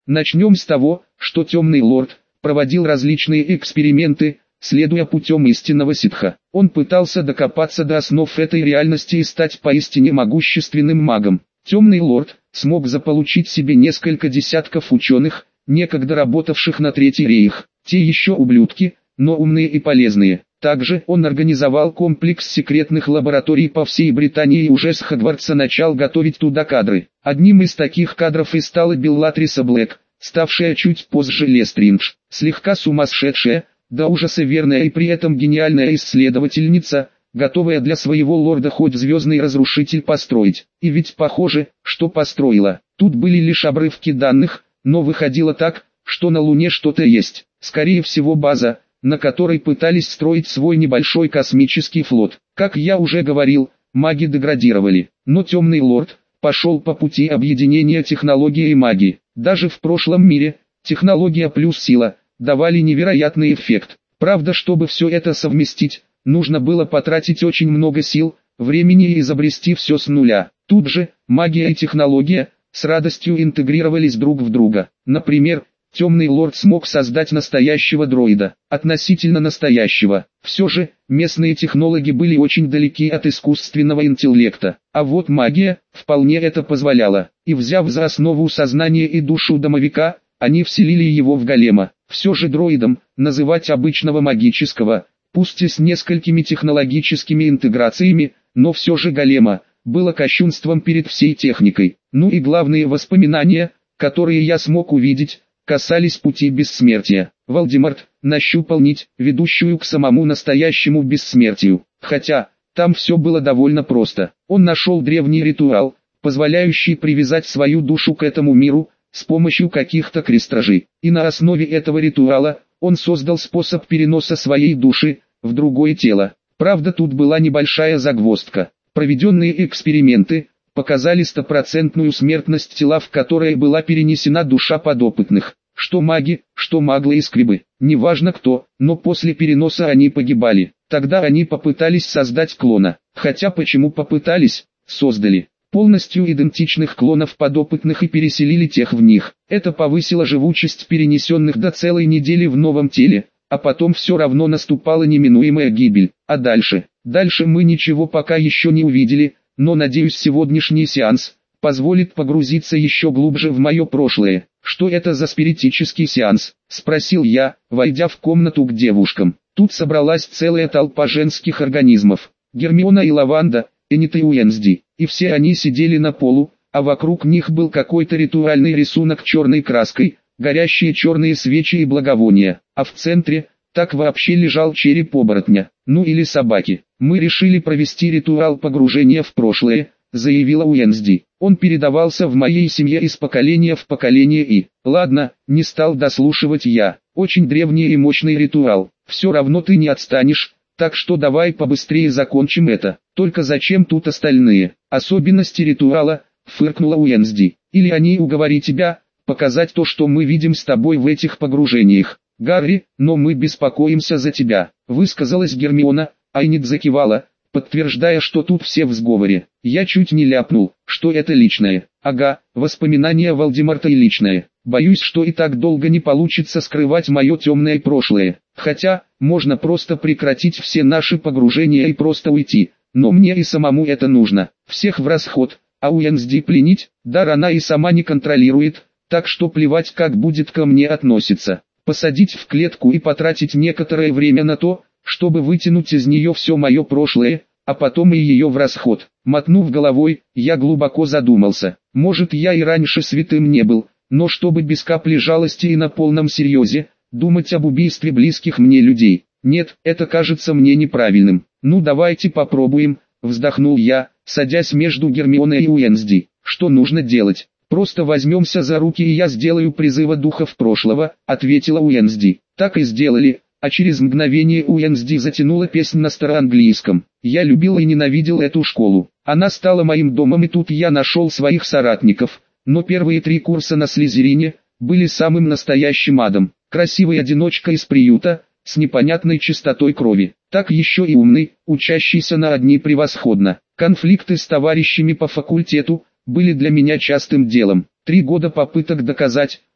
Начнем с того, что Темный Лорд проводил различные эксперименты, следуя путем истинного ситха. Он пытался докопаться до основ этой реальности и стать поистине могущественным магом. Темный Лорд смог заполучить себе несколько десятков ученых, некогда работавших на Третий Рейх. Те еще ублюдки, но умные и полезные. Также он организовал комплекс секретных лабораторий по всей Британии и уже с Хогвартса начал готовить туда кадры. Одним из таких кадров и стала Беллатриса Блэк, ставшая чуть позже Лестриндж, слегка сумасшедшая, до ужаса верная и при этом гениальная исследовательница, готовая для своего лорда хоть звездный разрушитель построить. И ведь похоже, что построила. Тут были лишь обрывки данных, но выходило так, что на Луне что-то есть. Скорее всего база, на которой пытались строить свой небольшой космический флот. Как я уже говорил, маги деградировали, но Темный Лорд пошел по пути объединения технологии и магии. Даже в прошлом мире, технология плюс сила давали невероятный эффект. Правда, чтобы все это совместить, нужно было потратить очень много сил, времени и изобрести все с нуля. Тут же, магия и технология с радостью интегрировались друг в друга. Например, Темный Лорд смог создать настоящего дроида, относительно настоящего. Все же, местные технологи были очень далеки от искусственного интеллекта. А вот магия вполне это позволяла. И взяв за основу сознание и душу домовика, они вселили его в голема. Все же дроидом называть обычного магического, пусть и с несколькими технологическими интеграциями, но все же голема, было кощунством перед всей техникой. Ну и главные воспоминания, которые я смог увидеть, касались пути бессмертия. Волдеморт нащупал нить, ведущую к самому настоящему бессмертию. Хотя, там все было довольно просто. Он нашел древний ритуал, позволяющий привязать свою душу к этому миру, с помощью каких-то крестражей. И на основе этого ритуала, он создал способ переноса своей души в другое тело. Правда, тут была небольшая загвоздка. Проведенные эксперименты показали стопроцентную смертность тела, в которое была перенесена душа подопытных. Что маги, что маглы и скрибы, неважно кто, но после переноса они погибали. Тогда они попытались создать клона. Хотя почему попытались, создали полностью идентичных клонов подопытных и переселили тех в них. Это повысило живучесть перенесенных до целой недели в новом теле, а потом все равно наступала неминуемая гибель. А дальше мы ничего пока еще не увидели, но надеюсь сегодняшний сеанс позволит погрузиться еще глубже в мое прошлое. «Что это за спиритический сеанс?» – спросил я, войдя в комнату к девушкам. Тут собралась целая толпа женских организмов. Гермиона и Лаванда, Энит и Уэнсди. И все они сидели на полу, а вокруг них был какой-то ритуальный рисунок черной краской, горящие черные свечи и благовония. А в центре, так вообще лежал череп оборотня, ну или собаки. «Мы решили провести ритуал погружения в прошлое», — заявила Уэнсди. «Он передавался в моей семье из поколения в поколение и...» «Ладно, не стал дослушивать я. Очень древний и мощный ритуал. Все равно ты не отстанешь, так что давай побыстрее закончим это. Только зачем тут остальные?» «Особенности ритуала», — фыркнула Уэнсди. «Или они уговори тебя показать то, что мы видим с тобой в этих погружениях. Гарри, но мы беспокоимся за тебя», — высказалась Гермиона, а Энит закивала, подтверждая, что тут все в сговоре. Я чуть не ляпнул, что это личное. Ага, воспоминания Волдеморта и личное. Боюсь, что и так долго не получится скрывать мое темное прошлое. Хотя, можно просто прекратить все наши погружения и просто уйти. Но мне и самому это нужно. Всех в расход, а Уэнсди пленить, дар она и сама не контролирует, так что плевать, как будет ко мне относиться. Посадить в клетку и потратить некоторое время на то, чтобы вытянуть из нее все мое прошлое, а потом и ее в расход. Мотнув головой, я глубоко задумался. Может, я и раньше святым не был, но чтобы без капли жалости и на полном серьезе думать об убийстве близких мне людей. Нет, это кажется мне неправильным. Ну давайте попробуем, вздохнул я, садясь между Гермионой и Уэнсди. Что нужно делать? Просто возьмемся за руки и я сделаю призыва духов прошлого, ответила Уэнсди. Так и сделали. А через мгновение Уэнсди затянула песнь на староанглийском. Я любил и ненавидел эту школу. Она стала моим домом, и тут я нашел своих соратников. Но первые 3 курса на Слизерине были самым настоящим адом. Красивый одиночка из приюта, с непонятной чистотой крови. Так еще и умный, учащийся на одни превосходно. Конфликты с товарищами по факультету были для меня частым делом. 3 года попыток доказать,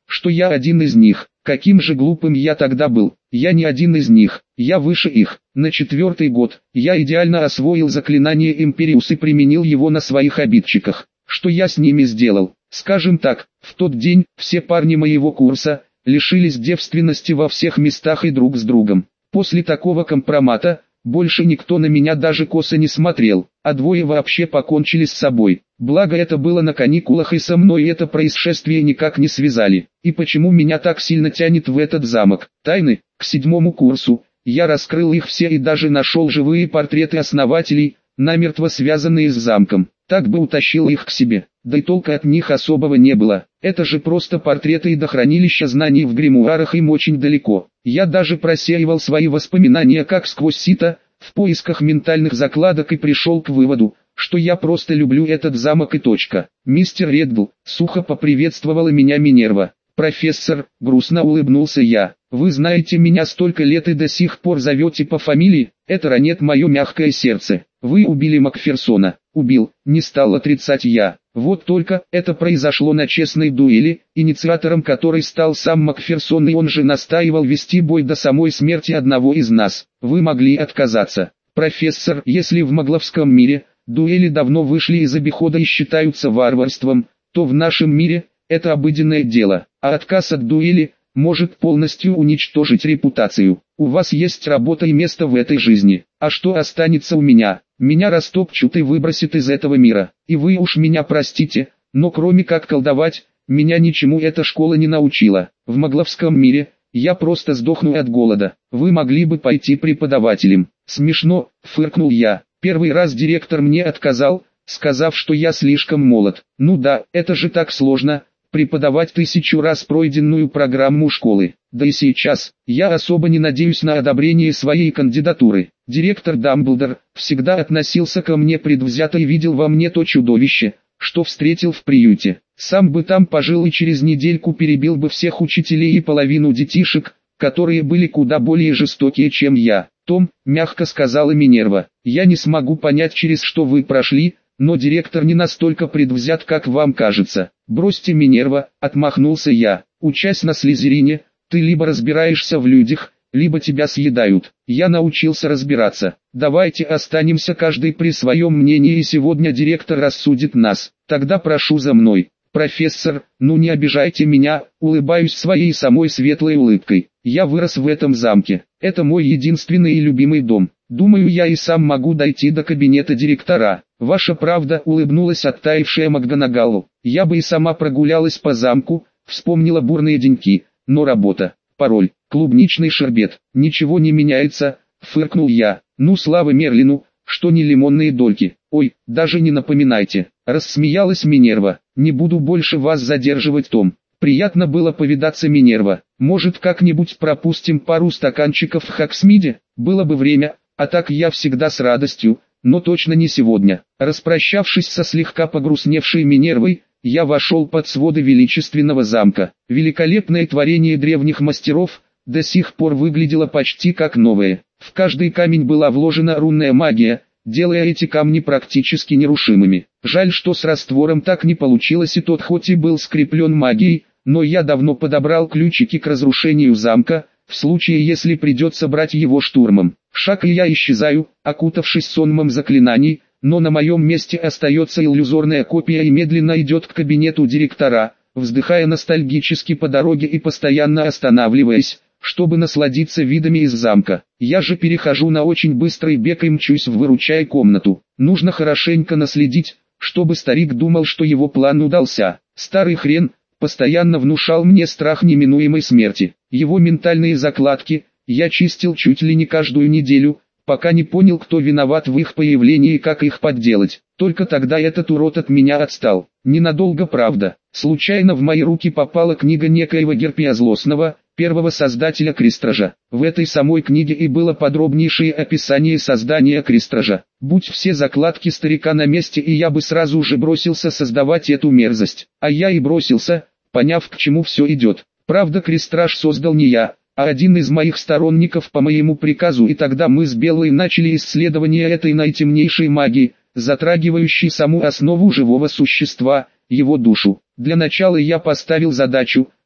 что я один из них. Каким же глупым я тогда был. Я не один из них, я выше их. На 4-й год я идеально освоил заклинание Империус и применил его на своих обидчиках. Что я с ними сделал? Скажем так, в тот день все парни моего курса лишились девственности во всех местах и друг с другом. После такого компромата больше никто на меня даже косо не смотрел, а двое вообще покончили с собой. Благо это было на каникулах и со мной это происшествие никак не связали. И почему меня так сильно тянет в этот замок? Тайны? К 7-му курсу я раскрыл их все и даже нашел живые портреты основателей, намертво связанные с замком. Так бы утащил их к себе, да и толка от них особого не было. Это же просто портреты и до хранилища знаний в гримуарах им очень далеко. Я даже просеивал свои воспоминания как сквозь сито, в поисках ментальных закладок и пришел к выводу, что я просто люблю этот замок и точка. Мистер Реддл, сухо поприветствовала меня Минерва. «Профессор», грустно улыбнулся я, «вы знаете меня столько лет и до сих пор зовете по фамилии, это ранит мое мягкое сердце. Вы убили Макферсона». «Убил», не стал отрицать я. Вот только это произошло на честной дуэли, инициатором которой стал сам Макферсон, и он же настаивал вести бой до самой смерти одного из нас. Вы могли отказаться. «Профессор, если в магловском мире дуэли давно вышли из обихода и считаются варварством, то в нашем мире это обыденное дело, а отказ от дуэли может полностью уничтожить репутацию. У вас есть работа и место в этой жизни, а что останется у меня? Меня растопчут и выбросят из этого мира. И вы уж меня простите, но кроме как колдовать, меня ничему эта школа не научила. В магловском мире я просто сдохну от голода. Вы могли бы пойти преподавателем». «Смешно», фыркнул я. «Первый раз директор мне отказал, сказав, что я слишком молод. Ну да, это же так сложно, преподавать 1000 раз пройденную программу школы. Да и сейчас, я особо не надеюсь на одобрение своей кандидатуры. Директор Дамблдор всегда относился ко мне предвзято и видел во мне то чудовище, что встретил в приюте. Сам бы там пожил и через недельку перебил бы всех учителей и половину детишек, которые были куда более жестокие, чем я. «Том», мягко сказала Минерва, «я не смогу понять, через что вы прошли, но директор не настолько предвзят, как вам кажется». «Бросьте, Минерва», отмахнулся я, «учась на Слизерине, ты либо разбираешься в людях, либо тебя съедают. Я научился разбираться. Давайте останемся каждый при своем мнении, и сегодня директор рассудит нас. Тогда прошу за мной». «Профессор, ну не обижайте меня», улыбаюсь своей самой светлой улыбкой. «Я вырос в этом замке. Это мой единственный и любимый дом. Думаю, я и сам могу дойти до кабинета директора». «Ваша правда», улыбнулась оттаившая МакГонагалл. «Я бы и сама прогулялась по замку, вспомнила бурные деньки, но работа, пароль, клубничный шербет, ничего не меняется», фыркнул я. «Ну слава Мерлину, что не лимонные дольки». «Ой, даже не напоминайте», рассмеялась Минерва. «Не буду больше вас задерживать, Том. Приятно было повидаться, Минерва. Может, как-нибудь пропустим пару стаканчиков в Хоксмиде? Было бы время, а так я всегда с радостью, но точно не сегодня». Распрощавшись со слегка погрустневшей Минервой, я вошел под своды величественного замка. Великолепное творение древних мастеров до сих пор выглядело почти как новое. В каждый камень была вложена рунная магия, делая эти камни практически нерушимыми. Жаль, что с раствором так не получилось, и тот хоть и был скреплен магией, но я давно подобрал ключики к разрушению замка, в случае если придется брать его штурмом. Шаг и я исчезаю, окутавшись сонмом заклинаний, но на моем месте остается иллюзорная копия и медленно идет к кабинету директора, вздыхая ностальгически по дороге и постоянно останавливаясь, чтобы насладиться видами из замка. Я же перехожу на очень быстрый бег и мчусь в выручай комнату. Нужно хорошенько наследить, чтобы старик думал, что его план удался. Старый хрен постоянно внушал мне страх неминуемой смерти. Его ментальные закладки я чистил чуть ли не каждую неделю, пока не понял, кто виноват в их появлении и как их подделать. Только тогда этот урод от меня отстал. Ненадолго, правда. Случайно в мои руки попала книга некоего Герпия Злостного, первого создателя Крестража. В этой самой книге и было подробнейшее описание создания Крестража. Будь все закладки старика на месте, и я бы сразу же бросился создавать эту мерзость. А я и бросился, поняв, к чему все идет. Правда, Крестраж создал не я, а один из моих сторонников по моему приказу, и тогда мы с Беллой начали исследование этой наитемнейшей магии, затрагивающей саму основу живого существа, его душу. Для начала я поставил задачу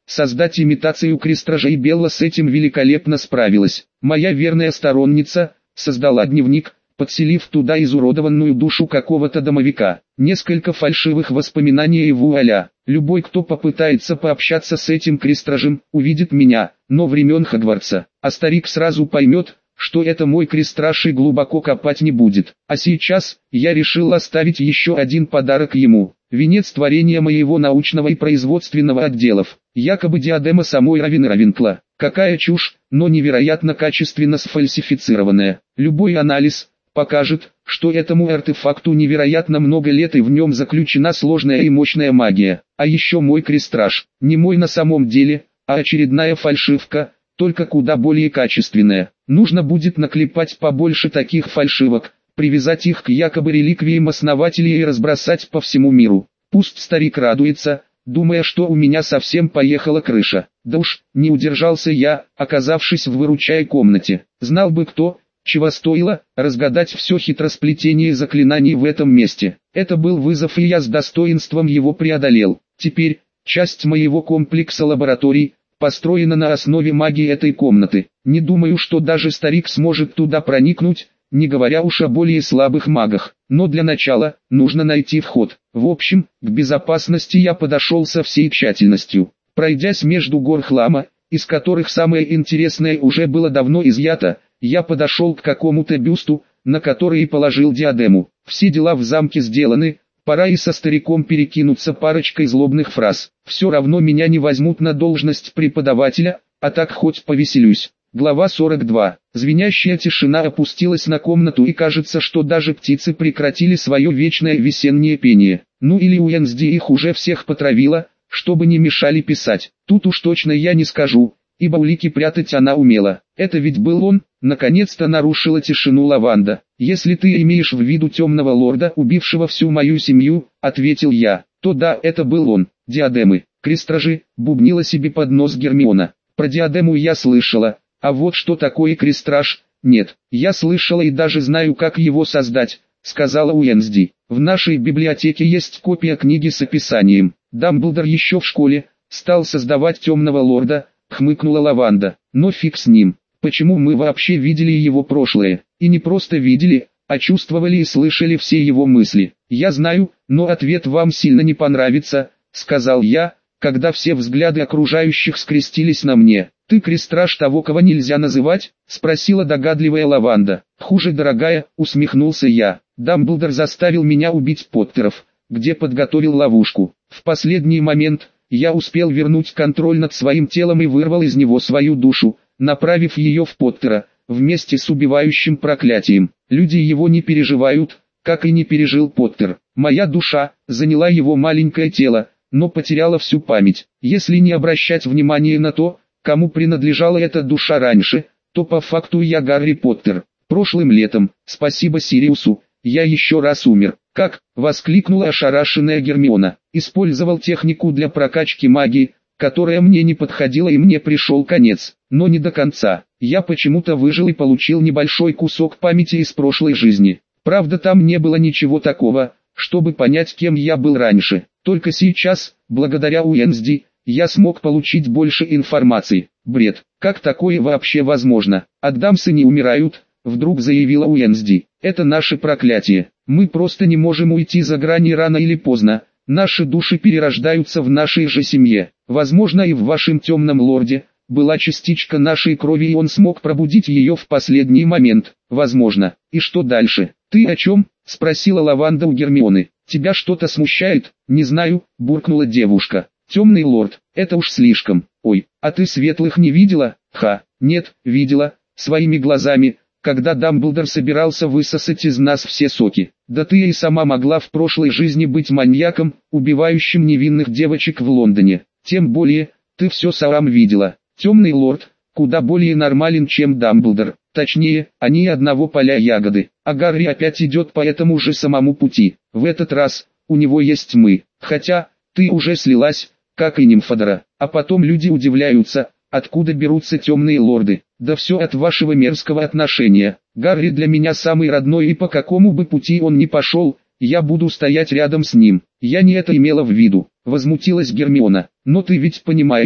создать имитацию крестража, и Белла с этим великолепно справилась. Моя верная сторонница создала дневник, подселив туда изуродованную душу какого-то домовика. Несколько фальшивых воспоминаний и вуаля. Любой, кто попытается пообщаться с этим крестражем, увидит меня, но времен Хогвартса. А старик сразу поймет, что это мой крестраж, и глубоко копать не будет. А сейчас, я решил оставить еще один подарок ему. Венец творения моего научного и производственного отделов. Якобы диадема самой Равены Равенкла. Какая чушь, но невероятно качественно сфальсифицированная. Любой анализ покажет, что этому артефакту невероятно много лет, и в нем заключена сложная и мощная магия. А еще мой крестраж, не мой на самом деле, а очередная фальшивка, только куда более качественная. Нужно будет наклепать побольше таких фальшивок, привязать их к якобы реликвиям основателей и разбросать по всему миру. Пусть старик радуется, думая, что у меня совсем поехала крыша. Да уж, не удержался я, оказавшись в выручай комнате. Знал бы кто, чего стоило разгадать все хитросплетение заклинаний в этом месте. Это был вызов, и я с достоинством его преодолел. Теперь, часть моего комплекса лабораторий построена на основе магии этой комнаты. Не думаю, что даже старик сможет туда проникнуть, не говоря уж о более слабых магах. Но для начала, нужно найти вход. В общем, к безопасности я подошел со всей тщательностью. Пройдясь между гор хлама, из которых самое интересное уже было давно изъято, я подошел к какому-то бюсту, на который и положил диадему. Все дела в замке сделаны, пора и со стариком перекинуться парочкой злобных фраз. Все равно меня не возьмут на должность преподавателя, а так хоть повеселюсь. Глава 42. Звенящая тишина опустилась на комнату, и кажется, что даже птицы прекратили свое вечное весеннее пение. Ну или Уэнсди их уже всех потравила, чтобы не мешали писать. Тут уж точно я не скажу, ибо улики прятать она умела. Это ведь был он. Наконец-то нарушила тишину Лаванда. «Если ты имеешь в виду темного лорда, убившего всю мою семью», — ответил я, — «то да, это был он. Диадемы, крестражи», — бубнила себе под нос Гермиона. «Про диадему я слышала, а вот что такое крестраж, нет. Я слышала и даже знаю, как его создать», — сказала Уэнсди. «В нашей библиотеке есть копия книги с описанием. Дамблдор еще в школе стал создавать темного лорда», — хмыкнула Лаванда. «Но фиг с ним. Почему мы вообще видели его прошлое? И не просто видели, а чувствовали и слышали все его мысли. Я знаю, но ответ вам сильно не понравится», — сказал я, когда все взгляды окружающих скрестились на мне. «Ты крестраж того, кого нельзя называть?» — спросила догадливая Лаванда. «Хуже, дорогая», — усмехнулся я. «Дамблдор заставил меня убить Поттеров, где подготовил ловушку. В последний момент я успел вернуть контроль над своим телом и вырвал из него свою душу, направив ее в Поттера, вместе с убивающим проклятием. Люди его не переживают, как и не пережил Поттер. Моя душа заняла его маленькое тело, но потеряла всю память. Если не обращать внимания на то, кому принадлежала эта душа раньше, то по факту я Гарри Поттер. Прошлым летом, спасибо Сириусу, я еще раз умер». «Как?» — воскликнула ошарашенная Гермиона. «Использовал технику для прокачки магии, которая мне не подходила, и мне пришел конец, но не до конца. Я почему-то выжил и получил небольшой кусок памяти из прошлой жизни. Правда, там не было ничего такого, чтобы понять, кем я был раньше. Только сейчас, благодаря Уэнсди, я смог получить больше информации. Бред. Как такое вообще возможно? Адамсы не умирают», — вдруг заявила Уэнсди. «Это наше проклятие. Мы просто не можем уйти за грани рано или поздно. Наши души перерождаются в нашей же семье. Возможно, и в вашем темном лорде была частичка нашей крови, и он смог пробудить ее в последний момент. Возможно. И что дальше?» «Ты о чем?» — спросила Лаванда у Гермионы. «Тебя что-то смущает?» «Не знаю», — буркнула девушка. «Темный лорд, это уж слишком. Ой, а ты светлых не видела?» «Ха, нет, видела, своими глазами, когда Дамблдор собирался высосать из нас все соки. Да ты и сама могла в прошлой жизни быть маньяком, убивающим невинных девочек в Лондоне. Тем более, ты все сам видела. Темный лорд куда более нормален, чем Дамблдор. Точнее, они одного поля ягоды. А Гарри опять идет по этому же самому пути. В этот раз у него есть мы. Хотя, ты уже слилась, как и Нимфодора. А потом люди удивляются, откуда берутся темные лорды. Да все от вашего мерзкого отношения. Гарри для меня самый родной, и по какому бы пути он ни пошел, я буду стоять рядом с ним. Я не это имела в виду», — возмутилась Гермиона. «Но ты ведь понимаешь,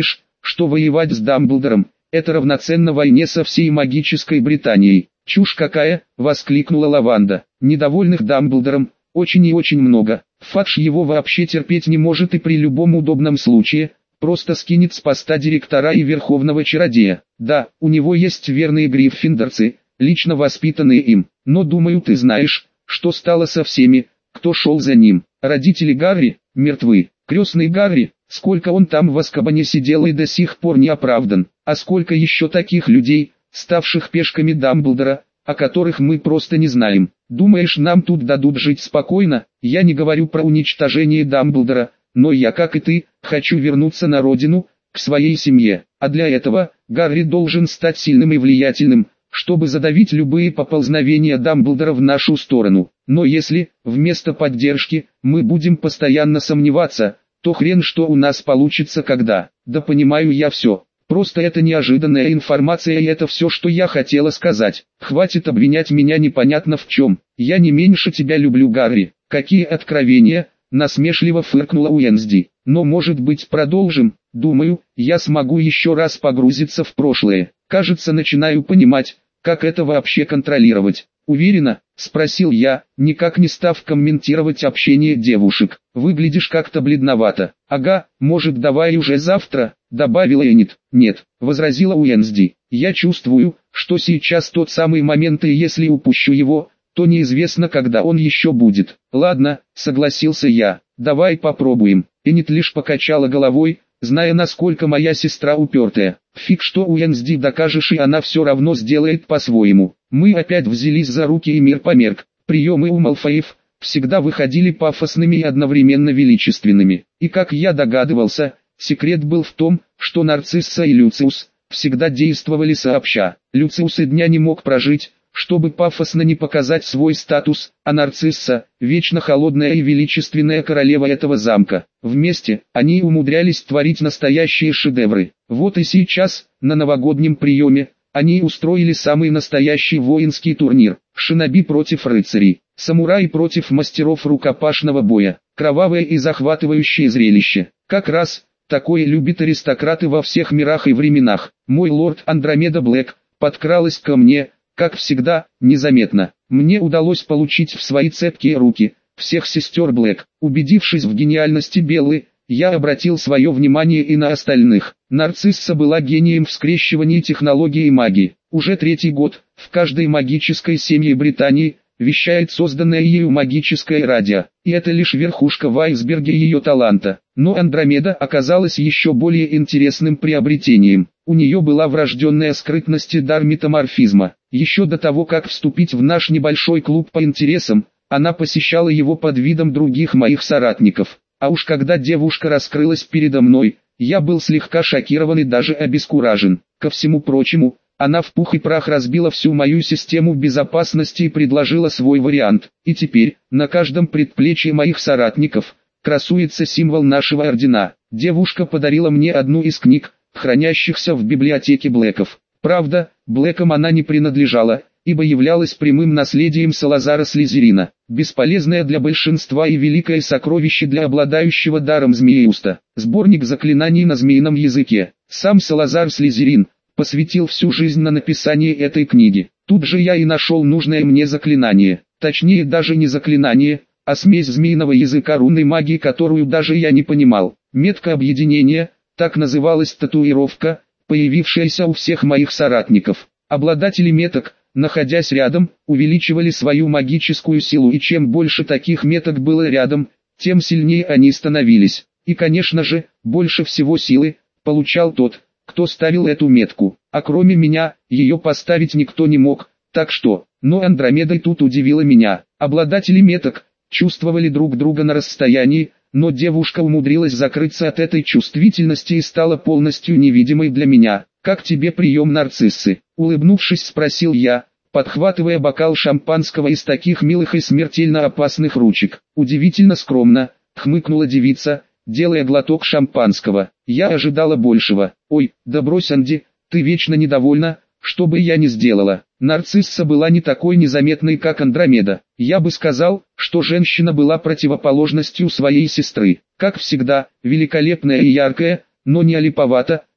что воевать с Дамблдором – это равноценно войне со всей магической Британией. «Чушь какая!» – воскликнула Лаванда. «Недовольных Дамблдором очень и очень много. Фадж его вообще терпеть не может и при любом удобном случае просто скинет с поста директора и верховного чародея. Да, у него есть верные гриффиндорцы, лично воспитанные им, но думаю, ты знаешь, что стало со всеми, кто шел за ним. Родители Гарри мертвы, крестный Гарри, сколько он там в Азкабане сидел и до сих пор не оправдан, а сколько еще таких людей, ставших пешками Дамблдора, о которых мы просто не знаем. Думаешь, нам тут дадут жить спокойно? Я не говорю про уничтожение Дамблдора, но я, как и ты, хочу вернуться на родину, к своей семье, а для этого Гарри должен стать сильным и влиятельным, чтобы задавить любые поползновения Дамблдора в нашу сторону. Но если, вместо поддержки, мы будем постоянно сомневаться, то хрен что у нас получится когда. Да понимаю я все. Просто это неожиданная информация и это все, что я хотела сказать. Хватит обвинять меня непонятно в чем. Я не меньше тебя люблю, Гарри. Какие откровения, насмешливо фыркнула Уэнсди. Но может быть продолжим? Думаю, я смогу еще раз погрузиться в прошлое. Кажется, начинаю понимать, как это вообще контролировать. Уверена? Спросил я, никак не став комментировать общение девушек. Выглядишь как-то бледновато. Ага, может давай уже завтра, добавила Энит. Нет, возразила Уэнсди. Я чувствую, что сейчас тот самый момент, и если упущу его, то неизвестно, когда он еще будет. Ладно, согласился я. Давай попробуем. Энит лишь покачала головой, зная, насколько моя сестра упертая. Фиг что Уэнсди докажешь, и она все равно сделает по-своему. Мы опять взялись за руки, и мир померк. Приемы у Малфоев всегда выходили пафосными и одновременно величественными. И как я догадывался, секрет был в том, что Нарцисса и Люциус всегда действовали сообща. Люциус и дня не мог прожить, чтобы пафосно не показать свой статус, а Нарцисса – вечно холодная и величественная королева этого замка. Вместе они умудрялись творить настоящие шедевры. Вот и сейчас, на новогоднем приеме, они устроили самый настоящий воинский турнир. Шиноби против рыцарей, самураи против мастеров рукопашного боя. Кровавое и захватывающее зрелище. Как раз такое любят аристократы во всех мирах и временах. Мой лорд Андромеда Блэк подкралась ко мне, как всегда, незаметно. Мне удалось получить в свои цепкие руки всех сестер Блэк. Убедившись в гениальности Беллы, я обратил свое внимание и на остальных. Нарцисса была гением в скрещивании технологии и магии. Уже 3-й год, в каждой магической семье Британии, вещает созданное ею магическое радио. И это лишь верхушка в айсберге ее таланта. Но Андромеда оказалась еще более интересным приобретением. У нее была врожденная скрытность и дар метаморфизма. Еще до того, как вступить в наш небольшой клуб по интересам, она посещала его под видом других моих соратников. А уж когда девушка раскрылась передо мной, я был слегка шокирован и даже обескуражен. Ко всему прочему, она в пух и прах разбила всю мою систему безопасности и предложила свой вариант. И теперь, на каждом предплечье моих соратников, красуется символ нашего ордена. Девушка подарила мне одну из книг, хранящихся в библиотеке Блэков. Правда, Блэкам она не принадлежала, ибо являлась прямым наследием Салазара Слизерина, бесполезное для большинства и великое сокровище для обладающего даром Змееуста. Сборник заклинаний на змеином языке. Сам Салазар Слизерин посвятил всю жизнь на написание этой книги. Тут же я и нашел нужное мне заклинание. Точнее, даже не заклинание, а смесь змеиного языка рунной магии, которую даже я не понимал. Метка объединения, так называлась татуировка, появившаяся у всех моих соратников. Обладатели меток, находясь рядом, увеличивали свою магическую силу, и чем больше таких меток было рядом, тем сильнее они становились. И, конечно же, больше всего силы получал тот, кто ставил эту метку. А кроме меня, ее поставить никто не мог, так что, но Андромеда тут удивила меня. Обладатели меток чувствовали друг друга на расстоянии, но девушка умудрилась закрыться от этой чувствительности и стала полностью невидимой для меня. «Как тебе прием Нарциссы?» — улыбнувшись, спросил я, подхватывая бокал шампанского из таких милых и смертельно опасных ручек. «Удивительно скромно», — хмыкнула девица, делая глоток шампанского. «Я ожидала большего». «Ой, да брось, Анди, ты вечно недовольна, что бы я ни сделала». Нарцисса была не такой незаметной, как Андромеда. Я бы сказал, что женщина была противоположностью своей сестры. Как всегда, великолепная и яркая, но не олиповата,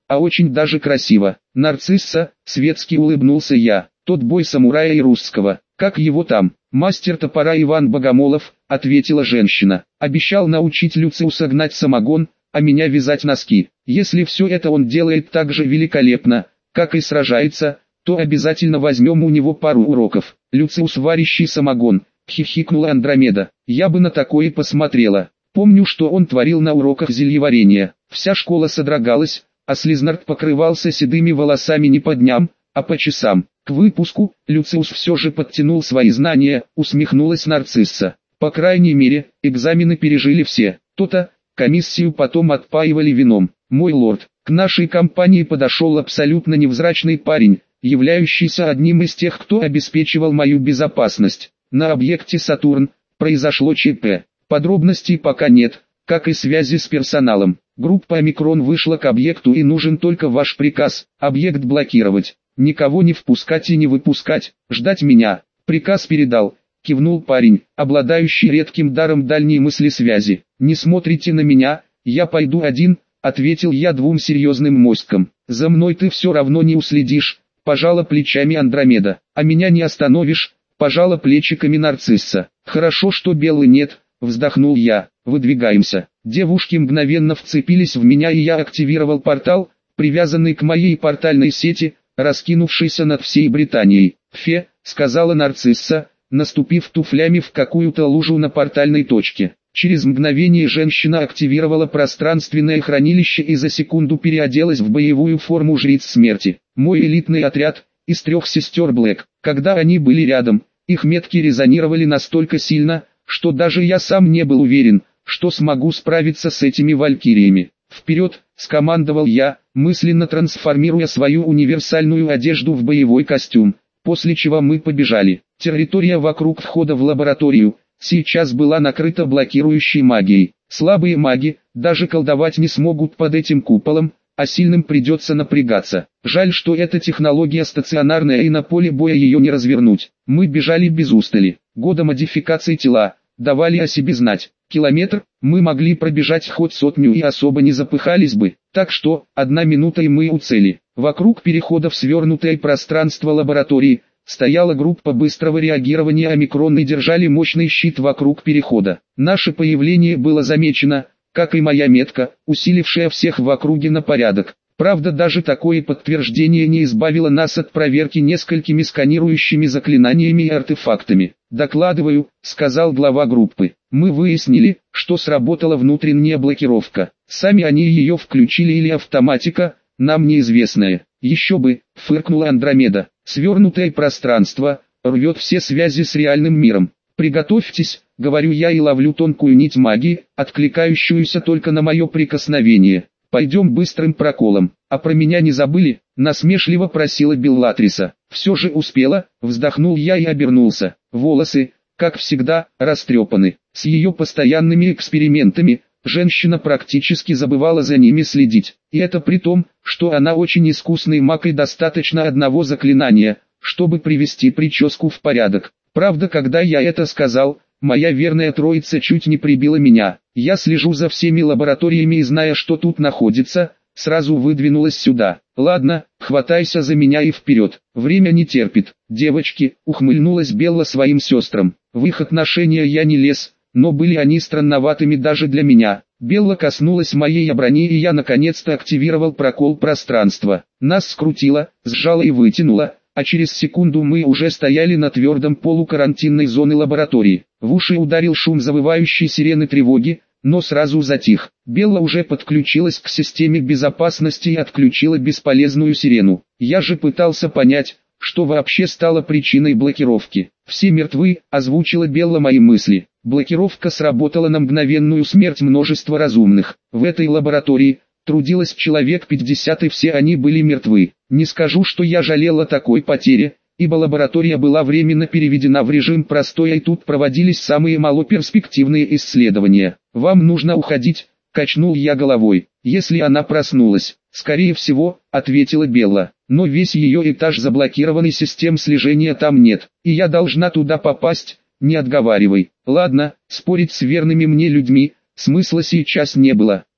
а очень даже красиво. Нарцисса, светски улыбнулся я. Тот бой самурая и русского, как его там? Мастер топора Иван Богомолов, ответила женщина. Обещал научить Люциуса гнать самогон, а меня вязать носки. Если все это он делает так же великолепно, как и сражается, то обязательно возьмем у него пару уроков. Люциус, варящий самогон, хихикнула Андромеда. Я бы на такое посмотрела. Помню, что он творил на уроках зельеварения. Вся школа содрогалась, а Слизнард покрывался седыми волосами не по дням, а по часам. К выпуску Люциус все же подтянул свои знания, усмехнулась Нарцисса. По крайней мере, экзамены пережили все. То-то, комиссию потом отпаивали вином. Мой лорд, к нашей компании подошел абсолютно невзрачный парень, являющийся одним из тех, кто обеспечивал мою безопасность. На объекте Сатурн произошло ЧП. Подробностей пока нет, как и связи с персоналом. Группа Омикрон вышла к объекту и нужен только ваш приказ. Объект блокировать. Никого не впускать и не выпускать. Ждать меня. Приказ передал. Кивнул парень, обладающий редким даром дальней мыслесвязи. Не смотрите на меня, я пойду один, ответил я двум серьезным моськам. За мной ты все равно не уследишь, пожала плечами Андромеда. А меня не остановишь, пожала плечиками Нарцисса. Хорошо, что Беллы нет, вздохнул я. Выдвигаемся. Девушки мгновенно вцепились в меня, и я активировал портал, привязанный к моей портальной сети, раскинувшейся над всей Британией. «Фе», — сказала Нарцисса, наступив туфлями в какую-то лужу на портальной точке. Через мгновение женщина активировала пространственное хранилище и за секунду переоделась в боевую форму жриц смерти. Мой элитный отряд, из 3 сестер Блэк, когда они были рядом, их метки резонировали настолько сильно, что даже я сам не был уверен, что смогу справиться с этими валькириями. «Вперед!» — скомандовал я, мысленно трансформируя свою универсальную одежду в боевой костюм, после чего мы побежали. Территория вокруг входа в лабораторию сейчас была накрыта блокирующей магией. Слабые маги даже колдовать не смогут под этим куполом, а сильным придется напрягаться. Жаль, что эта технология стационарная и на поле боя ее не развернуть. Мы бежали без устали. Годы модификации тела давали о себе знать. Километр мы могли пробежать хоть 100 и особо не запыхались бы. Так что, 1 минута и мы у цели. Вокруг перехода в свернутое пространство лаборатории стояла группа быстрого реагирования Омикрон и держали мощный щит вокруг перехода. Наше появление было замечено, как и моя метка, усилившая всех в округе на порядок. Правда, даже такое подтверждение не избавило нас от проверки несколькими сканирующими заклинаниями и артефактами. «Докладываю», — сказал глава группы. «Мы выяснили, что сработала внутренняя блокировка. Сами они ее включили или автоматика, нам неизвестная». «Еще бы», — фыркнула Андромеда. «Свернутое пространство рвет все связи с реальным миром. Приготовьтесь», — говорю я и ловлю тонкую нить магии, откликающуюся только на мое прикосновение. «Пойдем быстрым проколом, а про меня не забыли?» — насмешливо просила Беллатриса. «Все же успела», — вздохнул я и обернулся. Волосы, как всегда, растрепаны. С ее постоянными экспериментами, женщина практически забывала за ними следить. И это при том, что она очень искусный маг и достаточно одного заклинания, чтобы привести прическу в порядок. Правда, когда я это сказал, моя верная троица чуть не прибила меня. Я слежу за всеми лабораториями и, зная, что тут находится, сразу выдвинулась сюда. «Ладно, хватайся за меня и вперед, время не терпит». «Девочки», — ухмыльнулась Белла своим сестрам. В их отношения я не лез, но были они странноватыми даже для меня. Белла коснулась моей брони, и я наконец-то активировал прокол пространства. Нас скрутило, сжало и вытянуло, а через секунду мы уже стояли на твердом полу карантинной зоны лаборатории. В уши ударил шум завывающей сирены тревоги, но сразу затих. Белла уже подключилась к системе безопасности и отключила бесполезную сирену. Я же пытался понять, что вообще стало причиной блокировки. «Все мертвы», — озвучила Белла мои мысли. Блокировка сработала на мгновенную смерть множества разумных. В этой лаборатории трудилось человек 50, и все они были мертвы. Не скажу, что я жалел о такой потере, ибо лаборатория была временно переведена в режим простоя, и тут проводились самые малоперспективные исследования. «Вам нужно уходить», — качнул я головой. «Если она проснулась». «Скорее всего», — ответила Белла. «Но весь ее этаж заблокирован и систем слежения там нет, и я должна туда попасть, не отговаривай». Ладно, спорить с верными мне людьми смысла сейчас не было.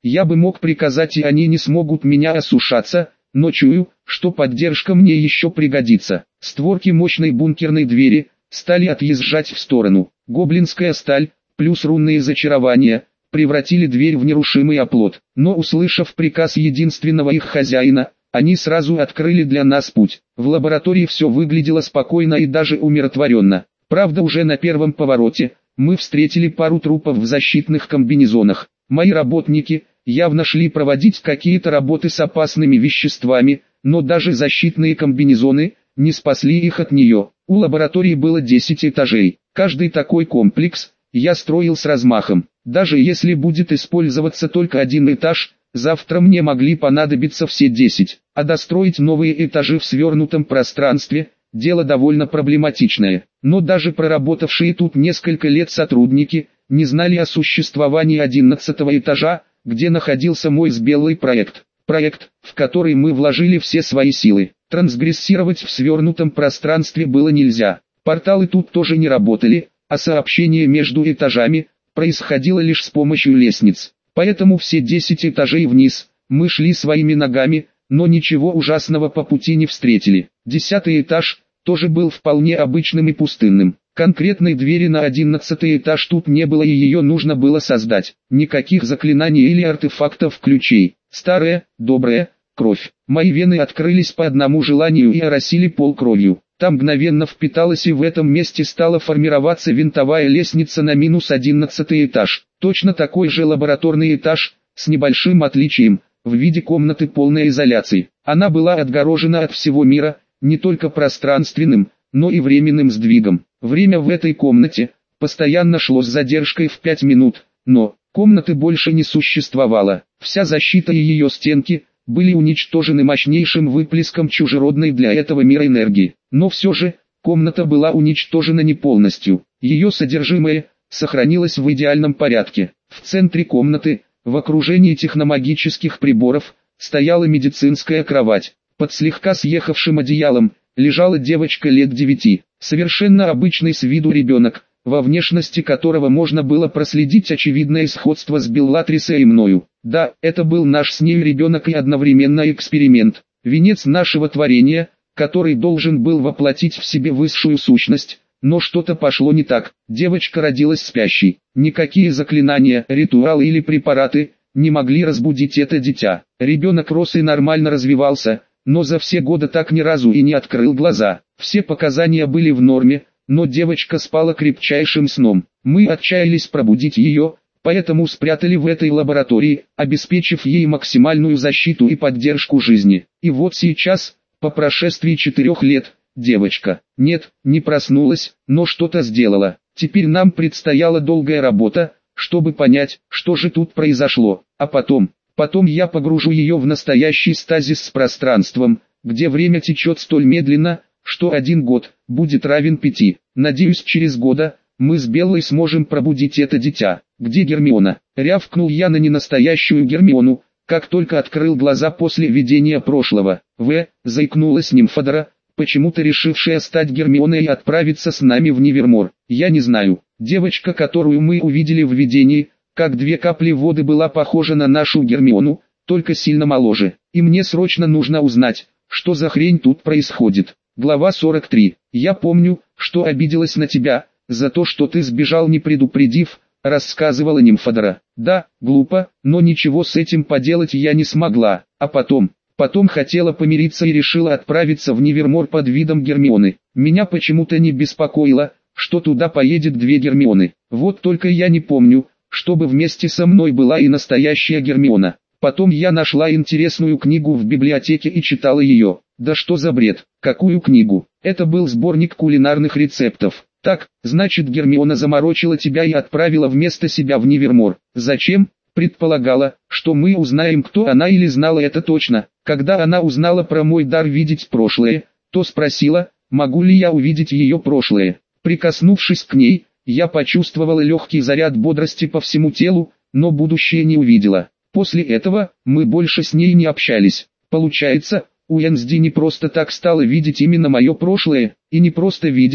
Я бы мог приказать, и они не смогут меня осушаться, но чую, что поддержка мне еще пригодится. Створки мощной бункерной двери стали отъезжать в сторону. Гоблинская сталь, плюс рунные зачарования, превратили дверь в нерушимый оплот. Но услышав приказ единственного их хозяина, они сразу открыли для нас путь. В лаборатории все выглядело спокойно и даже умиротворенно. Правда, уже на первом повороте мы встретили пару трупов в защитных комбинезонах. Мои работники явно шли проводить какие-то работы с опасными веществами, но даже защитные комбинезоны не спасли их от нее. У лаборатории было 10 этажей. Каждый такой комплекс я строил с размахом. Даже если будет использоваться только один этаж, завтра мне могли понадобиться все 10. А достроить новые этажи в свернутом пространстве – дело довольно проблематичное. Но даже проработавшие тут несколько лет сотрудники не знали о существовании 11-го этажа, где находился мой с Беллой проект. Проект, в который мы вложили все свои силы. Трансгрессировать в свернутом пространстве было нельзя. Порталы тут тоже не работали, а сообщение между этажами происходило лишь с помощью лестниц. Поэтому все 10 этажей вниз мы шли своими ногами, но ничего ужасного по пути не встретили. 10-й этаж тоже был вполне обычным и пустынным. Конкретной двери на 11-й этаж тут не было, и ее нужно было создать. Никаких заклинаний или артефактов ключей. Старая, добрая кровь. Мои вены открылись по одному желанию и оросили пол кровью. Там мгновенно впиталась, и в этом месте стала формироваться винтовая лестница на минус 11-й этаж. Точно такой же лабораторный этаж, с небольшим отличием, в виде комнаты полной изоляции. Она была отгорожена от всего мира, не только пространственным, но и временным сдвигом. Время в этой комнате постоянно шло с задержкой в 5 минут, но комнаты больше не существовало. Вся защита и ее стенки были уничтожены мощнейшим выплеском чужеродной для этого мира энергии. Но все же, комната была уничтожена не полностью. Ее содержимое сохранилось в идеальном порядке. В центре комнаты, в окружении техномагических приборов, стояла медицинская кровать. Под слегка съехавшим одеялом лежала девочка лет 9, совершенно обычный с виду ребенок, во внешности которого можно было проследить очевидное сходство с Беллатрисой и мною. Да, это был наш с ней ребенок и одновременно эксперимент, венец нашего творения, который должен был воплотить в себе высшую сущность, но что-то пошло не так. Девочка родилась спящей. Никакие заклинания, ритуалы или препараты не могли разбудить это дитя. Ребенок рос и нормально развивался, но за все годы так ни разу и не открыл глаза. Все показания были в норме, но девочка спала крепчайшим сном. Мы отчаялись пробудить ее, поэтому спрятали в этой лаборатории, обеспечив ей максимальную защиту и поддержку жизни. И вот сейчас, по прошествии 4 лет, девочка, нет, не проснулась, но что-то сделала. Теперь нам предстояла долгая работа, чтобы понять, что же тут произошло. А потом я погружу ее в настоящий стазис с пространством, где время течет столь медленно, что 1 год будет равен 5. Надеюсь, через года мы с Беллой сможем пробудить это дитя. Где Гермиона? Рявкнул я на ненастоящую Гермиону, как только открыл глаза после видения прошлого. Заикнулась Нимфодора, почему-то решившая стать Гермионой и отправиться с нами в Невермор. Я не знаю. Девочка, которую мы увидели в видении, как 2 капли воды, была похожа на нашу Гермиону, только сильно моложе. И мне срочно нужно узнать, что за хрень тут происходит. Глава 43. Я помню, что обиделась на тебя, за то, что ты сбежал, не предупредив, рассказывала Нимфодора. Да, глупо, но ничего с этим поделать я не смогла. А потом хотела помириться и решила отправиться в Невермор под видом Гермионы. Меня почему-то не беспокоило, что туда поедет 2 Гермионы. Вот только я не помню, чтобы вместе со мной была и настоящая Гермиона. Потом я нашла интересную книгу в библиотеке и читала ее. Да что за бред? Какую книгу? Это был сборник кулинарных рецептов. Так, значит, Гермиона заморочила тебя и отправила вместо себя в Невермор. Зачем? Предполагала, что мы узнаем, кто она, или знала это точно. Когда она узнала про мой дар видеть прошлое, то спросила, могу ли я увидеть ее прошлое. Прикоснувшись к ней, я почувствовала легкий заряд бодрости по всему телу, но будущее не увидела. После этого мы больше с ней не общались. Получается, Уэнсди не просто так стала видеть именно мое прошлое, и не просто видеть,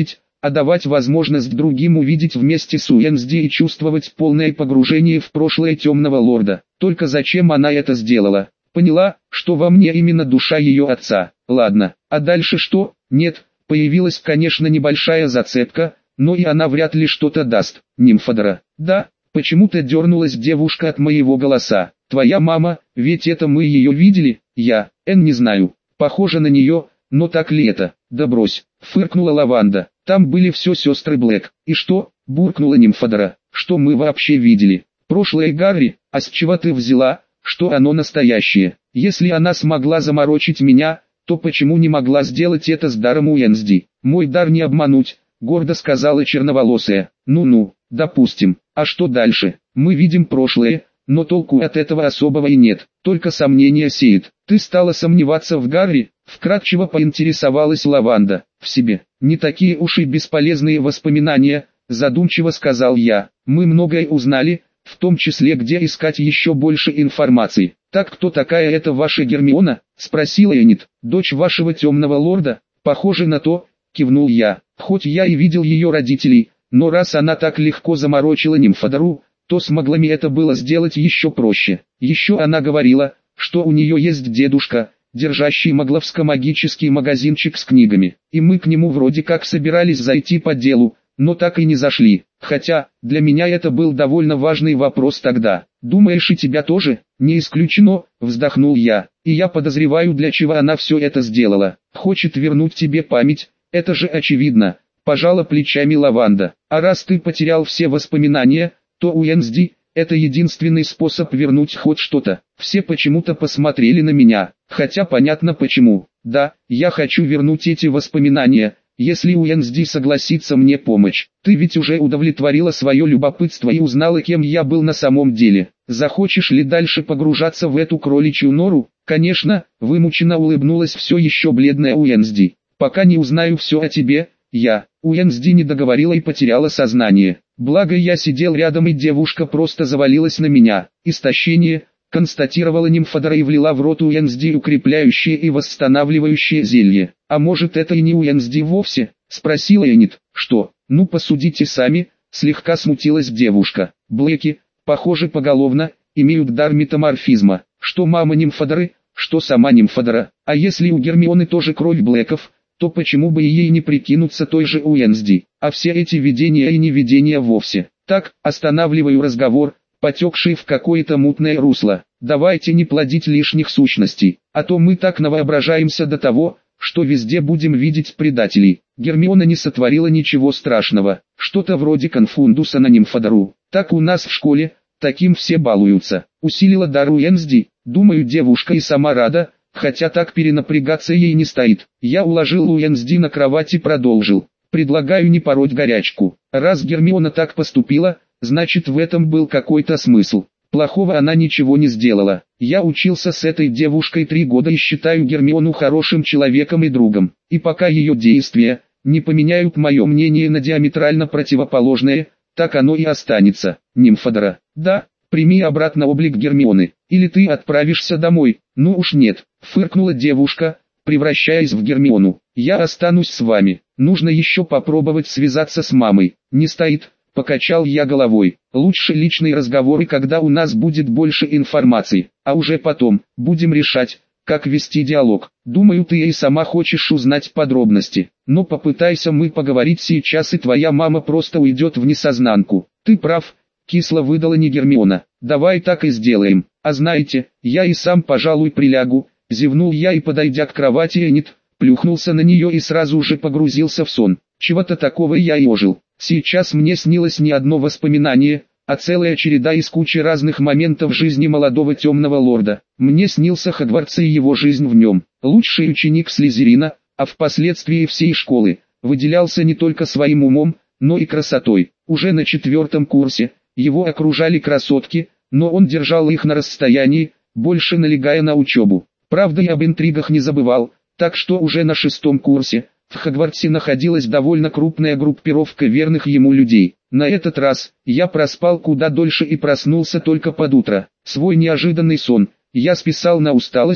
а давать возможность другим увидеть вместе с Уэнсди и чувствовать полное погружение в прошлое темного лорда. Только зачем она это сделала? Поняла, что во мне именно душа ее отца. Ладно, а дальше что? Нет, появилась, конечно, небольшая зацепка, но и она вряд ли что-то даст. Нимфодора. Да, почему-то дернулась девушка от моего голоса. Твоя мама, ведь это мы ее видели? Я, не знаю. Похоже на нее, но так ли это? Да брось, фыркнула Лаванда. Там были все сестры Блэк. И что? Буркнула Нимфодора. Что мы вообще видели? Прошлое Гарри, а с чего ты взяла, что оно настоящее? Если она смогла заморочить меня, то почему не могла сделать это с даром Уэнсди? Мой дар не обмануть, гордо сказала черноволосая. Ну-ну, допустим. А что дальше? Мы видим прошлое, но толку от этого особого и нет, только сомнения сеет. Ты стала сомневаться в Гарри? Вкратчиво поинтересовалась Лаванда. В себе. Не такие уж и бесполезные воспоминания, задумчиво сказал я. Мы многое узнали, в том числе где искать еще больше информации. Так кто такая эта ваша Гермиона? Спросила Энит. Дочь вашего темного лорда? Похоже на то, кивнул я. Хоть я и видел ее родителей, но раз она так легко заморочила Нимфодору, то с маглами это было сделать еще проще. Еще она говорила, что у нее есть дедушка, держащий магловско-магический магазинчик с книгами, и мы к нему вроде как собирались зайти по делу, но так и не зашли. Хотя, для меня это был довольно важный вопрос тогда. Думаешь, и тебя тоже? Не исключено, вздохнул я. И я подозреваю, для чего она все это сделала. Хочет вернуть тебе память, это же очевидно. Пожала плечами Лаванда. А раз ты потерял все воспоминания, то Уэнсди – это единственный способ вернуть хоть что-то. Все почему-то посмотрели на меня, хотя понятно почему. Да, я хочу вернуть эти воспоминания, если Уэнсди согласится мне помочь. Ты ведь уже удовлетворила свое любопытство и узнала, кем я был на самом деле. Захочешь ли дальше погружаться в эту кроличью нору? Конечно, вымученно улыбнулась все еще бледная Уэнсди. Пока не узнаю все о тебе, Уэнсди не договорила и потеряла сознание. Благо я сидел рядом, и девушка просто завалилась на меня. Истощение, констатировала Нимфодора и влила в рот Уэнсди укрепляющее и восстанавливающее зелье. А может, это и не Уэнсди вовсе? Спросила Энит. Что? Ну посудите сами, слегка смутилась девушка. Блэки, похоже поголовно, имеют дар метаморфизма. Что мама Нимфодоры, что сама Нимфодора. А если у Гермионы тоже кровь Блэков, то почему бы ей не прикинуться той же Уэнсди? А все эти видения и не видения вовсе. Так, останавливаю разговор, потекший в какое-то мутное русло. Давайте не плодить лишних сущностей, а то мы так навоображаемся до того, что везде будем видеть предателей. Гермиона не сотворила ничего страшного, что-то вроде конфундуса на Нимфодору. Так у нас в школе, таким все балуются. Усилила дар Уэнсди, думаю, девушка и сама рада, хотя так перенапрягаться ей не стоит. Я уложил Уэнсди на кровать и продолжил. Предлагаю не пороть горячку. Раз Гермиона так поступила, значит в этом был какой-то смысл. Плохого она ничего не сделала. Я учился с этой девушкой 3 года и считаю Гермиону хорошим человеком и другом. И пока ее действия не поменяют мое мнение на диаметрально противоположное, так оно и останется. Нимфодора. Да, прими обратно облик Гермионы. Или ты отправишься домой. Ну уж нет, фыркнула девушка, превращаясь в Гермиону. Я останусь с вами. Нужно еще попробовать связаться с мамой. Не стоит. Покачал я головой. Лучше личные разговоры, когда у нас будет больше информации, а уже потом будем решать, как вести диалог. Думаю, ты и сама хочешь узнать подробности. Но попытайся мы поговорить сейчас, и твоя мама просто уйдет в несознанку. Ты прав, кисло выдала не Гермиона. Давай так и сделаем. А знаете, я и сам, пожалуй, прилягу. Зевнул я и, подойдя к кровати Энит, плюхнулся на нее и сразу же погрузился в сон. Чего-то такого я и ожил. Сейчас мне снилось не одно воспоминание, а целая череда из кучи разных моментов жизни молодого темного лорда. Мне снился Хогвартс и его жизнь в нем. Лучший ученик Слизерина, а впоследствии всей школы, выделялся не только своим умом, но и красотой. Уже на 4-м курсе его окружали красотки, но он держал их на расстоянии, больше налегая на учебу. Правда, и об интригах не забывал, так что уже на 6-м курсе в Хогвартсе находилась довольно крупная группировка верных ему людей. На этот раз я проспал куда дольше и проснулся только под утро. Свой неожиданный сон я списал на усталость,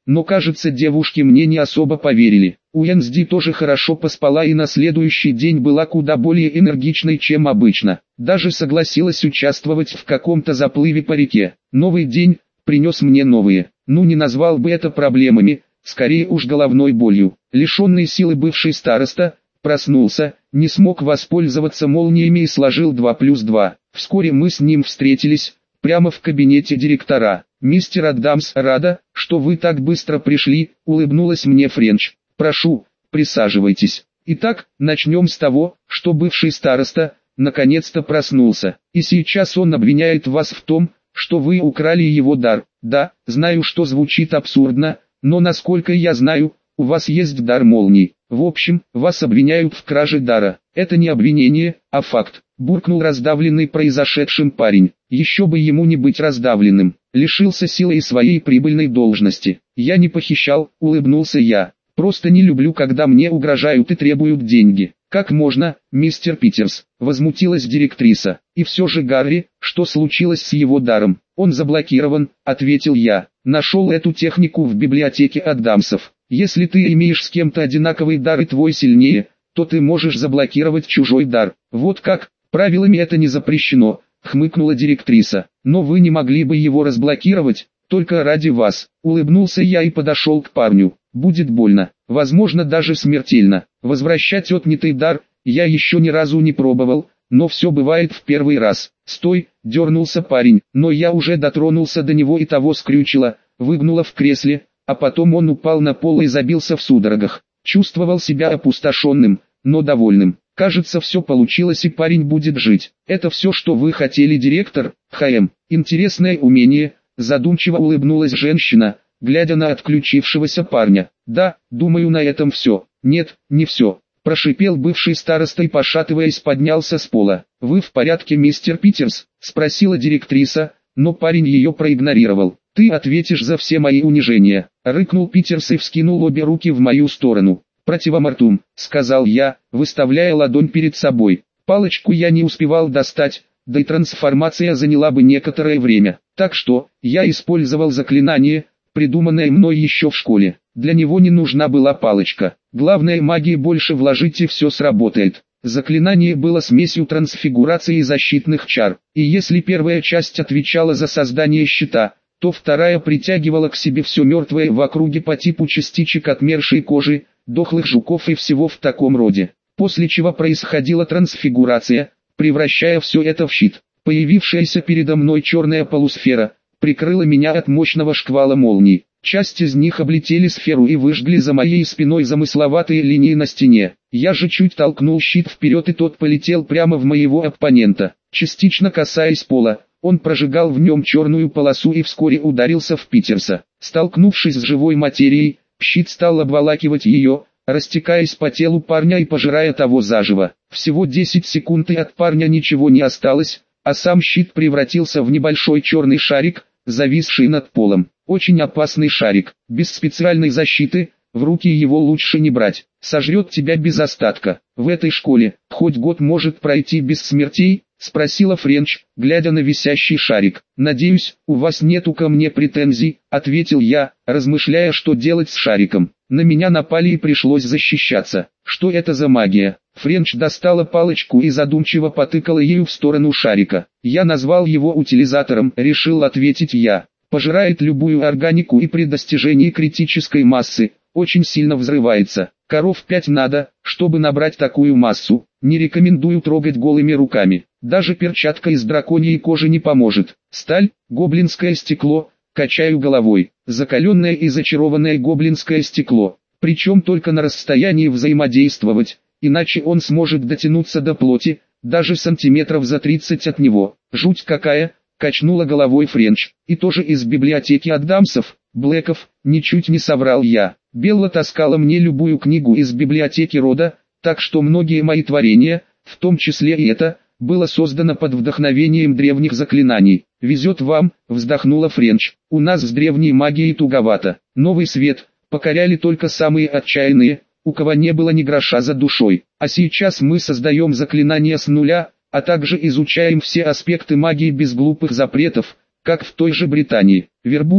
но кажется, девушки мне не особо поверили. Уэнсди тоже хорошо поспала и на следующий день была куда более энергичной, чем обычно. Даже согласилась участвовать в каком-то заплыве по реке. Новый день принес мне новые, не назвал бы это проблемами, скорее уж головной болью. Лишенный силы бывший староста проснулся, не смог воспользоваться молниями и сложил 2 плюс 2. Вскоре мы с ним встретились, прямо в кабинете директора. «Мистер Адамс, рада, что вы так быстро пришли», — улыбнулась мне Френч. «Прошу, присаживайтесь. Итак, начнем с того, что бывший староста наконец-то проснулся. И сейчас он обвиняет вас в том, что вы украли его дар. Да, знаю, что звучит абсурдно, но насколько я знаю, у вас есть дар молний. В общем, вас обвиняют в краже дара. Это не обвинение, а факт», — буркнул раздавленный произошедшим парень. Еще бы ему не быть раздавленным. Лишился силы и своей прибыльной должности. «Я не похищал», — улыбнулся я. «Просто не люблю, когда мне угрожают и требуют деньги». «Как можно, мистер Питерс?» — возмутилась директриса. «И все же, Гарри, что случилось с его даром?» «Он заблокирован», — ответил я. «Нашел эту технику в библиотеке Адамсов. Если ты имеешь с кем-то одинаковый дар и твой сильнее, то ты можешь заблокировать чужой дар». «Вот как? Правилами это не запрещено», — хмыкнула директриса. «Но вы не могли бы его разблокировать, только ради вас». Улыбнулся я и подошел к парню. «Будет больно, возможно даже смертельно. Возвращать отнятый дар я еще ни разу не пробовал, но все бывает в первый раз». «Стой!» — дернулся парень, но я уже дотронулся до него и того скрючило, выгнуло в кресле, а потом он упал на пол и забился в судорогах. Чувствовал себя опустошенным, но довольным. Кажется, все получилось и парень будет жить. «Это все, что вы хотели, директор?» «ХМ, интересное умение», — задумчиво улыбнулась женщина, глядя на отключившегося парня. «Да, думаю, на этом все». «Нет, не все», — прошипел бывший староста и, пошатываясь, поднялся с пола. «Вы в порядке, мистер Питерс?» — спросила директриса, но парень ее проигнорировал. «Ты ответишь за все мои унижения», — рыкнул Питерс и вскинул обе руки в мою сторону. «Противомортум», — сказал я, выставляя ладонь перед собой. Палочку я не успевал достать, да и трансформация заняла бы некоторое время. Так что, я использовал заклинание, придуманное мной еще в школе. Для него не нужна была палочка. Главное, магии больше вложить и все сработает. Заклинание было смесью трансфигурации и защитных чар. И если первая часть отвечала за создание щита, то вторая притягивала к себе все мертвое в округе по типу частичек отмершей кожи, дохлых жуков и всего в таком роде. После чего происходила трансфигурация, превращая все это в щит. Появившаяся передо мной черная полусфера прикрыла меня от мощного шквала молний. Часть из них облетели сферу и выжгли за моей спиной замысловатые линии на стене. Я же чуть толкнул щит вперед, и тот полетел прямо в моего оппонента. Частично касаясь пола, он прожигал в нем черную полосу и вскоре ударился в Питерса. Столкнувшись с живой материей, щит стал обволакивать ее, растекаясь по телу парня и пожирая того заживо. Всего 10 секунд и от парня ничего не осталось, а сам щит превратился в небольшой черный шарик, зависший над полом. Очень опасный шарик, без специальной защиты, в руки его лучше не брать, сожрет тебя без остатка. «В этой школе хоть год может пройти без смертей?» — спросила Френч, глядя на висящий шарик. «Надеюсь, у вас нету ко мне претензий», — ответил я, размышляя, что делать с шариком. На меня напали и пришлось защищаться. «Что это за магия?» Френч достала палочку и задумчиво потыкала ею в сторону шарика. «Я назвал его утилизатором», — решил ответить я. «Пожирает любую органику и при достижении критической массы очень сильно взрывается. Коров 5 надо, чтобы набрать такую массу. Не рекомендую трогать голыми руками. Даже перчатка из драконьей кожи не поможет. Сталь, гоблинское стекло». Качаю головой. Закаленное и зачарованное гоблинское стекло. Причем только на расстоянии взаимодействовать, иначе он сможет дотянуться до плоти, даже сантиметров за 30 от него. «Жуть какая!» — качнула головой Френч. «И тоже из библиотеки Адамсов, Блэков», ничуть не соврал я. Белла таскала мне любую книгу из библиотеки рода, так что многие мои творения, в том числе и это, было создано под вдохновением древних заклинаний. «Везет вам», — вздохнула Френч. «У нас с древней магией туговато. Новый свет покоряли только самые отчаянные, у кого не было ни гроша за душой. А сейчас мы создаем заклинания с нуля, а также изучаем все аспекты магии без глупых запретов, как в той же Британии. Вербуете?»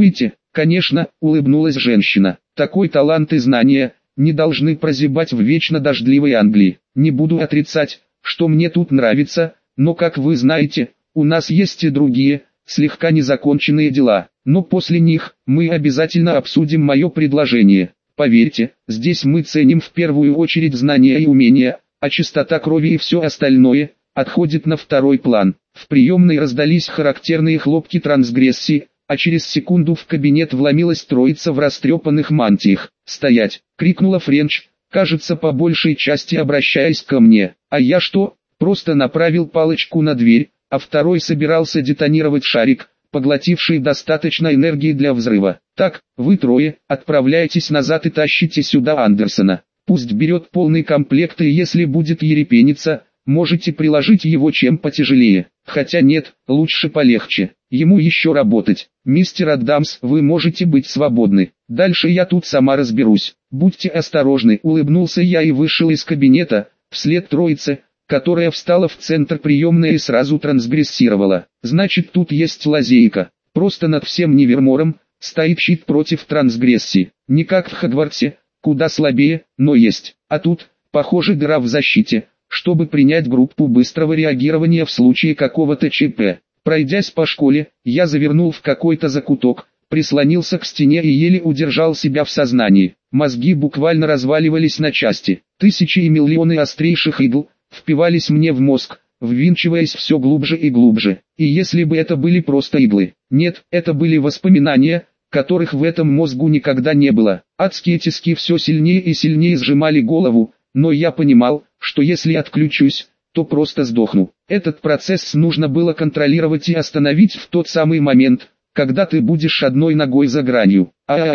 Конечно, улыбнулась женщина. Такой талант и знания не должны прозябать в вечно дождливой Англии. Не буду отрицать, что мне тут нравится, но, как вы знаете, у нас есть и другие, слегка незаконченные дела. Но после них мы обязательно обсудим мое предложение. Поверьте, здесь мы ценим в первую очередь знания и умения, а чистота крови и все остальное отходит на второй план. В приемной раздались характерные хлопки трансгрессии, а через секунду в кабинет вломилась троица в растрепанных мантиях. «Стоять!» — крикнула Френч, кажется, по большей части обращаясь ко мне. А я что? Просто направил палочку на дверь, а второй собирался детонировать шарик, поглотивший достаточно энергии для взрыва. «Так, вы трое, отправляйтесь назад и тащите сюда Андерсона. Пусть берет полный комплект, и если будет ерепениться, можете приложить его чем потяжелее. Хотя нет, лучше полегче. Ему еще работать. Мистер Адамс, вы можете быть свободны. Дальше я тут сама разберусь. Будьте осторожны», — улыбнулся я и вышел из кабинета, вслед троице, которая встала в центр приемной и сразу трансгрессировала. Значит, тут есть лазейка. Просто над всем Невермором стоит щит против трансгрессии. Не как в Хогвартсе, куда слабее, но есть. А тут, похоже, дыра в защите, чтобы принять группу быстрого реагирования в случае какого-то ЧП. Пройдясь по школе, я завернул в какой-то закуток, прислонился к стене и еле удержал себя в сознании. Мозги буквально разваливались на части. Тысячи и миллионы острейших игл впивались мне в мозг, ввинчиваясь все глубже и глубже. И если бы это были просто иглы. Нет, это были воспоминания, которых в этом мозгу никогда не было. Адские тиски все сильнее и сильнее сжимали голову, но я понимал, что если отключусь, то просто сдохну. Этот процесс нужно было контролировать и остановить в тот самый момент, когда ты будешь одной ногой за гранью.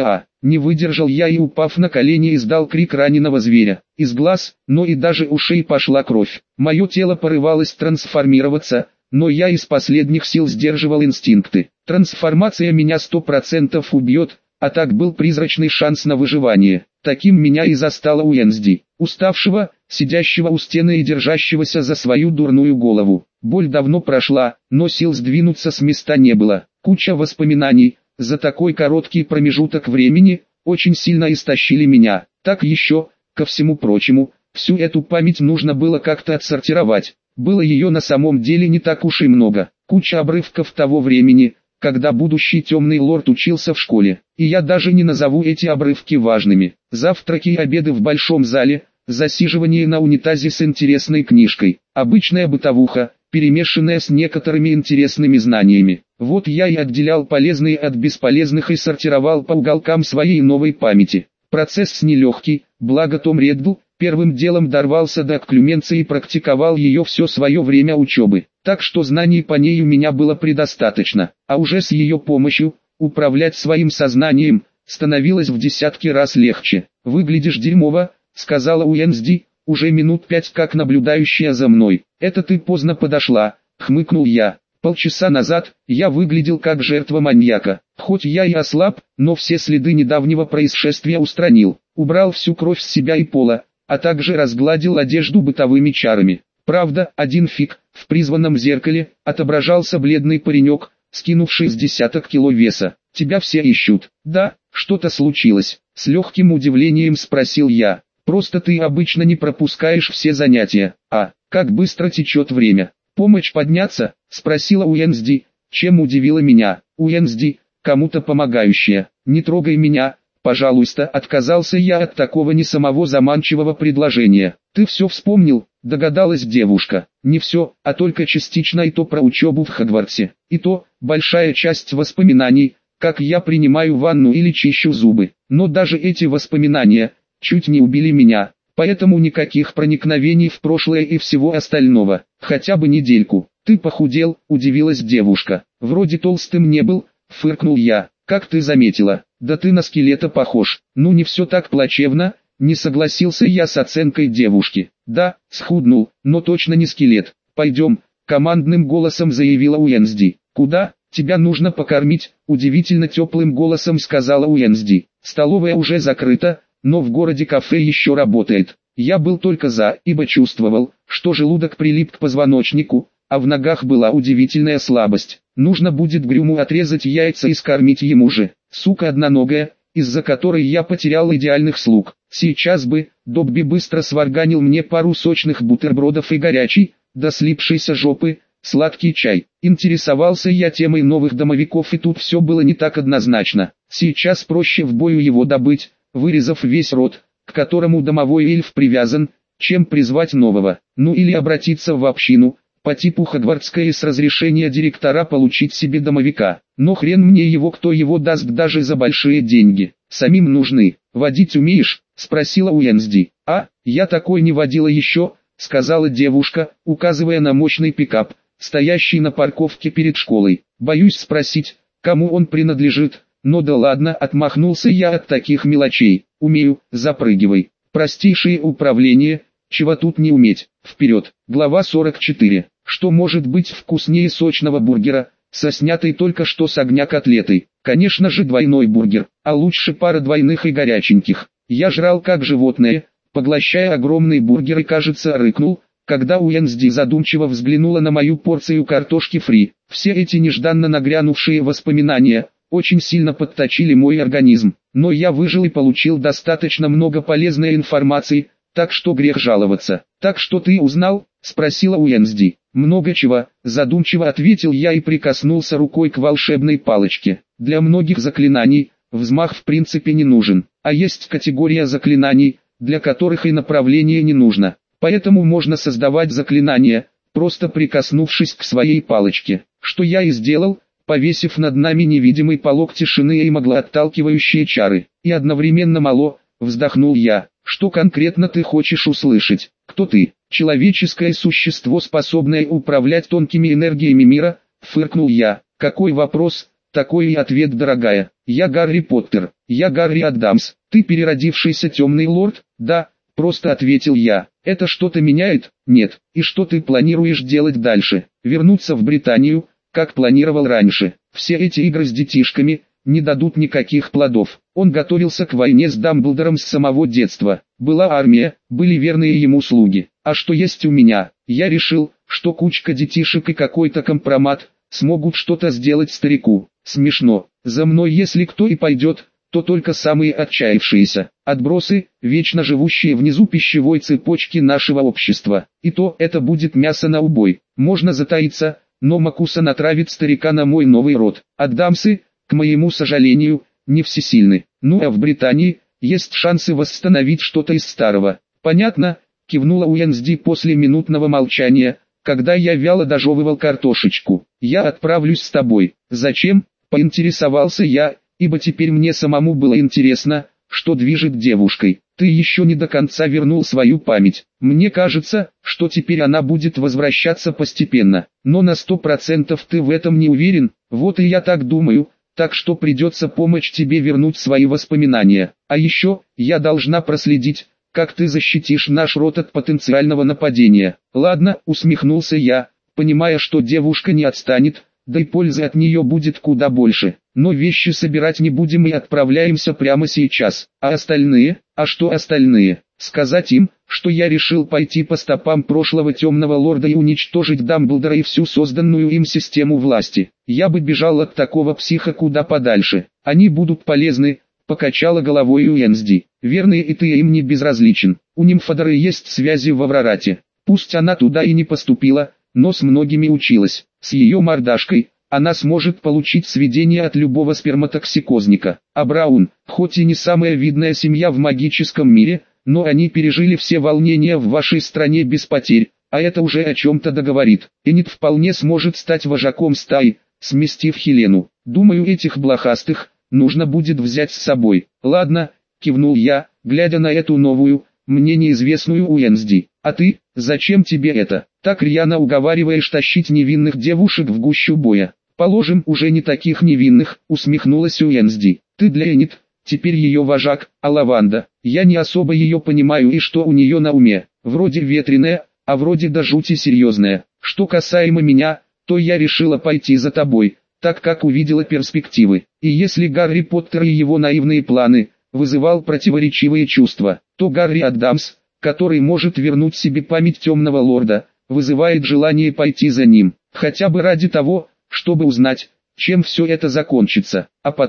Не выдержал я и, упав на колени, издал крик раненого зверя. Из глаз, но и даже ушей пошла кровь. Мое тело порывалось трансформироваться, но я из последних сил сдерживал инстинкты. Трансформация меня 100% убьет, а так был призрачный шанс на выживание. Таким меня и застала Уэнсди, уставшего, сидящего у стены и держащегося за свою дурную голову. Боль давно прошла, но сил сдвинуться с места не было. Куча воспоминаний, за такой короткий промежуток времени, очень сильно истощили меня. Так еще, ко всему прочему, всю эту память нужно было как-то отсортировать. Было ее на самом деле не так уж и много. Куча обрывков того времени, когда будущий темный лорд учился в школе. И я даже не назову эти обрывки важными. Завтраки и обеды в большом зале, засиживание на унитазе с интересной книжкой. Обычная бытовуха, перемешанная с некоторыми интересными знаниями. Вот я и отделял полезные от бесполезных и сортировал по уголкам своей новой памяти. Процесс нелегкий, благо Том Реддл первым делом дорвался до окклюменции и практиковал ее все свое время учебы. Так что знаний по ней у меня было предостаточно, а уже с ее помощью управлять своим сознанием становилось в десятки раз легче. «Выглядишь дерьмово», — сказала Уэнсди, уже минут 5 как наблюдающая за мной. «Это ты поздно подошла», — хмыкнул я. Полчаса назад я выглядел как жертва маньяка. Хоть я и ослаб, но все следы недавнего происшествия устранил. Убрал всю кровь с себя и пола, а также разгладил одежду бытовыми чарами. Правда, один фиг, в призванном зеркале отображался бледный паренек, скинувший с десяток кило веса. «Тебя все ищут». «Да, что-то случилось?» — с легким удивлением спросил я. «Просто ты обычно не пропускаешь все занятия. А, как быстро течет время». «Помочь подняться?» — спросила Уэнсди, чем удивила меня. «Уэнсди, кому-то помогающая. Не трогай меня, пожалуйста», — отказался я от такого не самого заманчивого предложения. «Ты все вспомнил?» — догадалась девушка. «Не все, а только частично, и то про учебу в Хогвартсе. И то, большая часть воспоминаний, как я принимаю ванну или чищу зубы. Но даже эти воспоминания чуть не убили меня. Поэтому никаких проникновений в прошлое и всего остального. Хотя бы недельку». «Ты похудел?» — удивилась девушка. «Вроде толстым не был», — фыркнул я. «Как ты заметила? Да ты на скелета похож». «Ну не все так плачевно», — не согласился я с оценкой девушки. «Да, схуднул, но точно не скелет. Пойдем», — командным голосом заявила Уэнсди. «Куда? Тебя нужно покормить», — удивительно теплым голосом сказала Уэнсди. «Столовая уже закрыта, но в городе кафе еще работает». Я был только за, ибо чувствовал, что желудок прилип к позвоночнику, а в ногах была удивительная слабость. Нужно будет Грюму отрезать яйца и скормить ему же. сука одноногая, из-за которой я потерял идеальных слуг. Сейчас бы, Добби быстро сварганил мне пару сочных бутербродов и горячий, до слипшейся жопы, сладкий чай. Интересовался я темой новых домовиков, и тут все было не так однозначно. Сейчас проще в бою его добыть, вырезав весь род, к которому домовой эльф привязан, чем призвать нового. Ну или обратиться в общину, по типу Хогвартской, и с разрешения директора получить себе домовика. Но хрен мне его, кто его даст даже за большие деньги. Самим нужны. «Водить умеешь?» — спросила Уэнсди. «А, я такой не водила еще», — сказала девушка, указывая на мощный пикап, стоящий на парковке перед школой. «Боюсь спросить, кому он принадлежит, но да ладно», — отмахнулся я от таких мелочей. «Умею, запрыгивай». Простейшее управление, чего тут не уметь. Вперед. Глава 44. Что может быть вкуснее сочного бургера, со снятой только что с огня котлетой? Конечно же двойной бургер, а лучше пара двойных и горяченьких. Я жрал как животное, поглощая огромный бургер, и, кажется, рыкнул, когда Уэнсди задумчиво взглянула на мою порцию картошки фри. Все эти нежданно нагрянувшие воспоминания очень сильно подточили мой организм, но я выжил и получил достаточно много полезной информации, так что грех жаловаться. «Так что ты узнал?» — спросила Уэнсди. «Много чего», — задумчиво ответил я и прикоснулся рукой к волшебной палочке. Для многих заклинаний взмах в принципе не нужен, а есть категория заклинаний, для которых и направление не нужно. Поэтому можно создавать заклинания, просто прикоснувшись к своей палочке. Что я и сделал, повесив над нами невидимый полог тишины и иглоотталкивающие чары. И одновременно мало, вздохнул я. «Что конкретно ты хочешь услышать? Кто ты?» «Человеческое существо, способное управлять тонкими энергиями мира», — фыркнул я. «Какой вопрос, такой и ответ, дорогая. Я Гарри Поттер, я Гарри Адамс. Ты переродившийся темный лорд?» «Да», — просто ответил я. «Это что-то меняет?» «Нет». «И что ты планируешь делать дальше?» «Вернуться в Британию, как планировал раньше. Все эти игры с детишками не дадут никаких плодов. Он готовился к войне с Дамблдором с самого детства. Была армия, были верные ему слуги. А что есть у меня? Я решил, что кучка детишек и какой-то компромат смогут что-то сделать старику. Смешно. За мной если кто и пойдет, то только самые отчаявшиеся. Отбросы, вечно живущие внизу пищевой цепочки нашего общества. И то это будет мясо на убой. Можно затаиться, но Макуса натравит старика на мой новый род. Адамсы, к моему сожалению, не всесильны. Ну а в Британии есть шансы восстановить что-то из старого. Понятно, кивнула Уэнсди после минутного молчания, когда я вяло дожевывал картошечку. Я отправлюсь с тобой. Зачем? Поинтересовался я, ибо теперь мне самому было интересно, что движет девушкой. Ты еще не до конца вернул свою память. Мне кажется, что теперь она будет возвращаться постепенно. Но на 100% ты в этом не уверен? Вот и я так думаю. Так что придется помочь тебе вернуть свои воспоминания. А еще, я должна проследить, как ты защитишь наш род от потенциального нападения. Ладно, усмехнулся я, понимая, что девушка не отстанет, да и пользы от нее будет куда больше. Но вещи собирать не будем и отправляемся прямо сейчас. А остальные? А что остальные? Сказать им, что я решил пойти по стопам прошлого темного лорда и уничтожить Дамблдора и всю созданную им систему власти. Я бы бежал от такого психа куда подальше. Они будут полезны, покачала головой Уэнсди. Верный, и ты им не безразличен. У Нимфодоры есть связи в Аврорате. Пусть она туда и не поступила, но с многими училась. С ее мордашкой она сможет получить сведения от любого сперматоксикозника. А Браун, хоть и не самая видная семья в магическом мире, но они пережили все волнения в вашей стране без потерь, а это уже о чем-то договорит. Энит вполне сможет стать вожаком стаи, сместив Хелену. Думаю, этих блохастых нужно будет взять с собой. Ладно, кивнул я, глядя на эту новую, мне неизвестную Уэнсди. А ты, зачем тебе это? Так рьяно уговариваешь тащить невинных девушек в гущу боя. Положим, уже не таких невинных, усмехнулась Уэнсди. Ты для Энит теперь ее вожак, а Лаванда, я не особо ее понимаю и что у нее на уме. Вроде ветреная, а вроде до жути серьезная. Что касаемо меня, то я решила пойти за тобой, так как увидела перспективы. И если Гарри Поттер и его наивные планы вызывал противоречивые чувства, то Гарри Адамс, который может вернуть себе память темного лорда, вызывает желание пойти за ним, хотя бы ради того, чтобы узнать, чем все это закончится. А потом,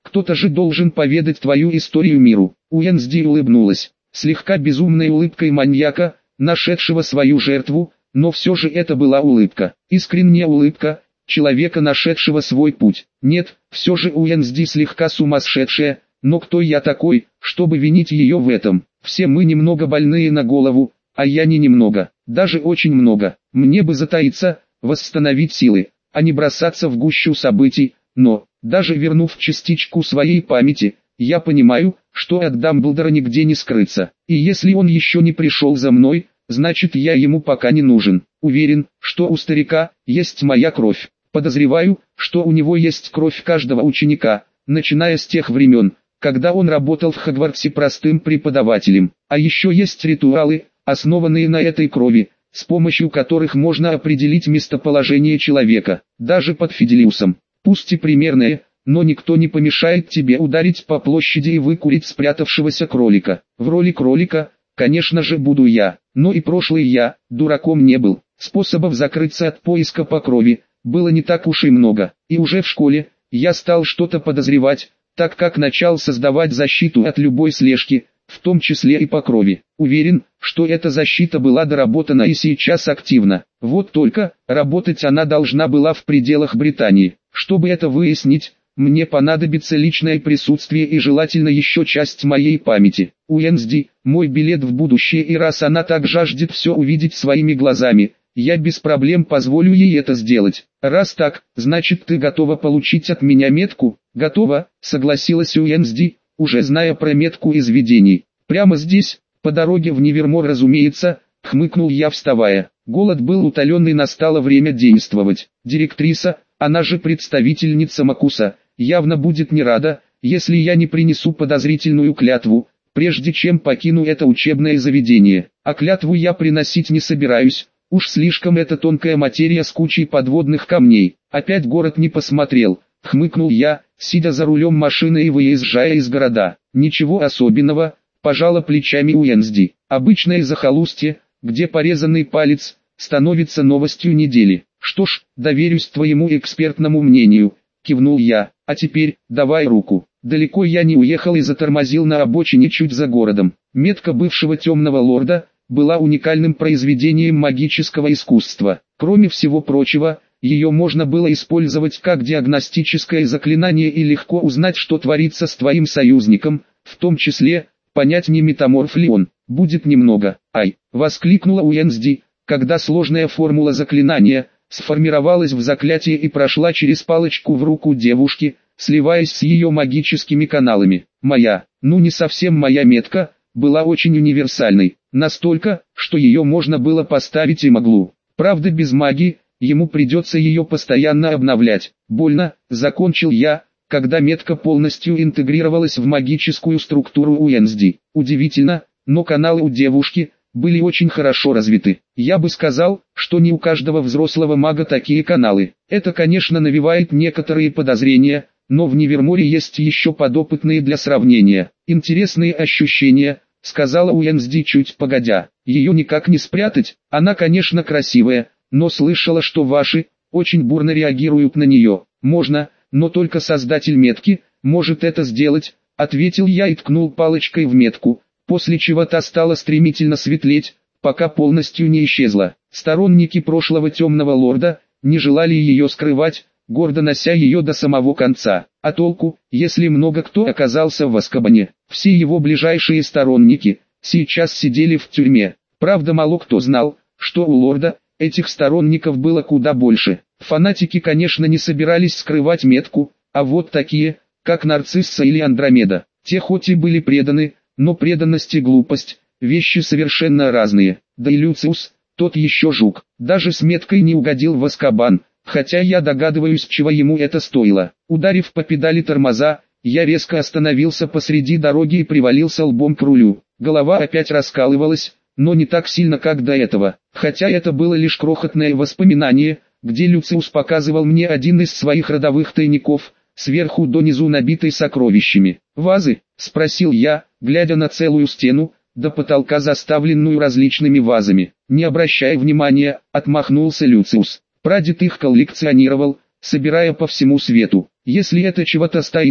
Кто-то же должен поведать твою историю миру. Уэнсди улыбнулась, слегка безумной улыбкой маньяка, нашедшего свою жертву, но все же это была улыбка, искренняя улыбка человека, нашедшего свой путь. Нет, все же Уэнсди слегка сумасшедшая, но кто я такой, чтобы винить ее в этом? Все мы немного больные на голову, а я не немного, даже очень много. Мне бы затаиться, восстановить силы, а не бросаться в гущу событий, но, даже вернув частичку своей памяти, я понимаю, что от Дамблдора нигде не скрыться. И если он еще не пришел за мной, значит я ему пока не нужен. Уверен, что у старика есть моя кровь. Подозреваю, что у него есть кровь каждого ученика, начиная с тех времен, когда он работал в Хогвартсе простым преподавателем. А еще есть ритуалы, основанные на этой крови, с помощью которых можно определить местоположение человека, даже под Фиделиусом. Пусть и примерное, но никто не помешает тебе ударить по площади и выкурить спрятавшегося кролика. В роли кролика, конечно же, буду я, но и прошлый я, дураком не был. Способов закрыться от поиска по крови было не так уж и много, и уже в школе я стал что-то подозревать, так как начал создавать защиту от любой слежки, в том числе и по крови. Уверен, что эта защита была доработана и сейчас активна. Вот только, работать она должна была в пределах Британии. Чтобы это выяснить, мне понадобится личное присутствие и желательно еще часть моей памяти. Уэнсди, мой билет в будущее, и раз она так жаждет все увидеть своими глазами, я без проблем позволю ей это сделать. Раз так, значит ты готова получить от меня метку? Готова, согласилась Уэнсди, уже зная про метку из видений. Прямо здесь, по дороге в Невермор, разумеется, хмыкнул я, вставая. Голод был утоленный, настало время действовать. Директриса, она же представительница Макуса, явно будет не рада, если я не принесу подозрительную клятву, прежде чем покину это учебное заведение. А клятву я приносить не собираюсь, уж слишком это тонкая материя с кучей подводных камней. Опять город не посмотрел, хмыкнул я, сидя за рулем машины и выезжая из города. Ничего особенного, пожала плечами Уэнсди. Обычное захолустье, где порезанный палец становится новостью недели. Что ж, доверюсь твоему экспертному мнению, кивнул я. А теперь, давай руку. Далеко я не уехал и затормозил на обочине чуть за городом. Метка бывшего темного лорда была уникальным произведением магического искусства. Кроме всего прочего, ее можно было использовать как диагностическое заклинание и легко узнать, что творится с твоим союзником, в том числе, понять, не метаморф ли он. Будет немного. Ай, воскликнула Уэнсди, когда сложная формула заклинания сформировалась в заклятие и прошла через палочку в руку девушки, сливаясь с ее магическими каналами. Моя, ну не совсем моя метка, была очень универсальной, настолько, что ее можно было поставить и моглу. Правда, без магии, ему придется ее постоянно обновлять. Больно, закончил я, когда метка полностью интегрировалась в магическую структуру Уэнсди. Удивительно, но каналы у девушки были очень хорошо развиты. Я бы сказал, что не у каждого взрослого мага такие каналы. Это, конечно, навевает некоторые подозрения, но в Неверморе есть еще подопытные для сравнения. Интересные ощущения, сказала Уэнсди чуть погодя. Ее никак не спрятать, она, конечно, красивая, но слышала, что ваши очень бурно реагируют на нее. Можно, но только создатель метки может это сделать, ответил я и ткнул палочкой в метку, после чего та стала стремительно светлеть, пока полностью не исчезла. Сторонники прошлого темного лорда не желали ее скрывать, гордо нося ее до самого конца. А толку, если много кто оказался в Азкабане? Все его ближайшие сторонники сейчас сидели в тюрьме. Правда, мало кто знал, что у лорда этих сторонников было куда больше. Фанатики, конечно, не собирались скрывать метку, а вот такие, как Нарцисса или Андромеда, те хоть и были преданы, но преданность и глупость – вещи совершенно разные. Да и Люциус, тот еще жук, даже с меткой не угодил в Азкабан, хотя я догадываюсь, чего ему это стоило. Ударив по педали тормоза, я резко остановился посреди дороги и привалился лбом к рулю. Голова опять раскалывалась, но не так сильно, как до этого, хотя это было лишь крохотное воспоминание, где Люциус показывал мне один из своих родовых тайников, сверху донизу набитый сокровищами. «Вазы?» – спросил я, глядя на целую стену, до потолка заставленную различными вазами. Не обращая внимания, отмахнулся Люциус. Прадед их коллекционировал, собирая по всему свету. Если это чего-то стоит,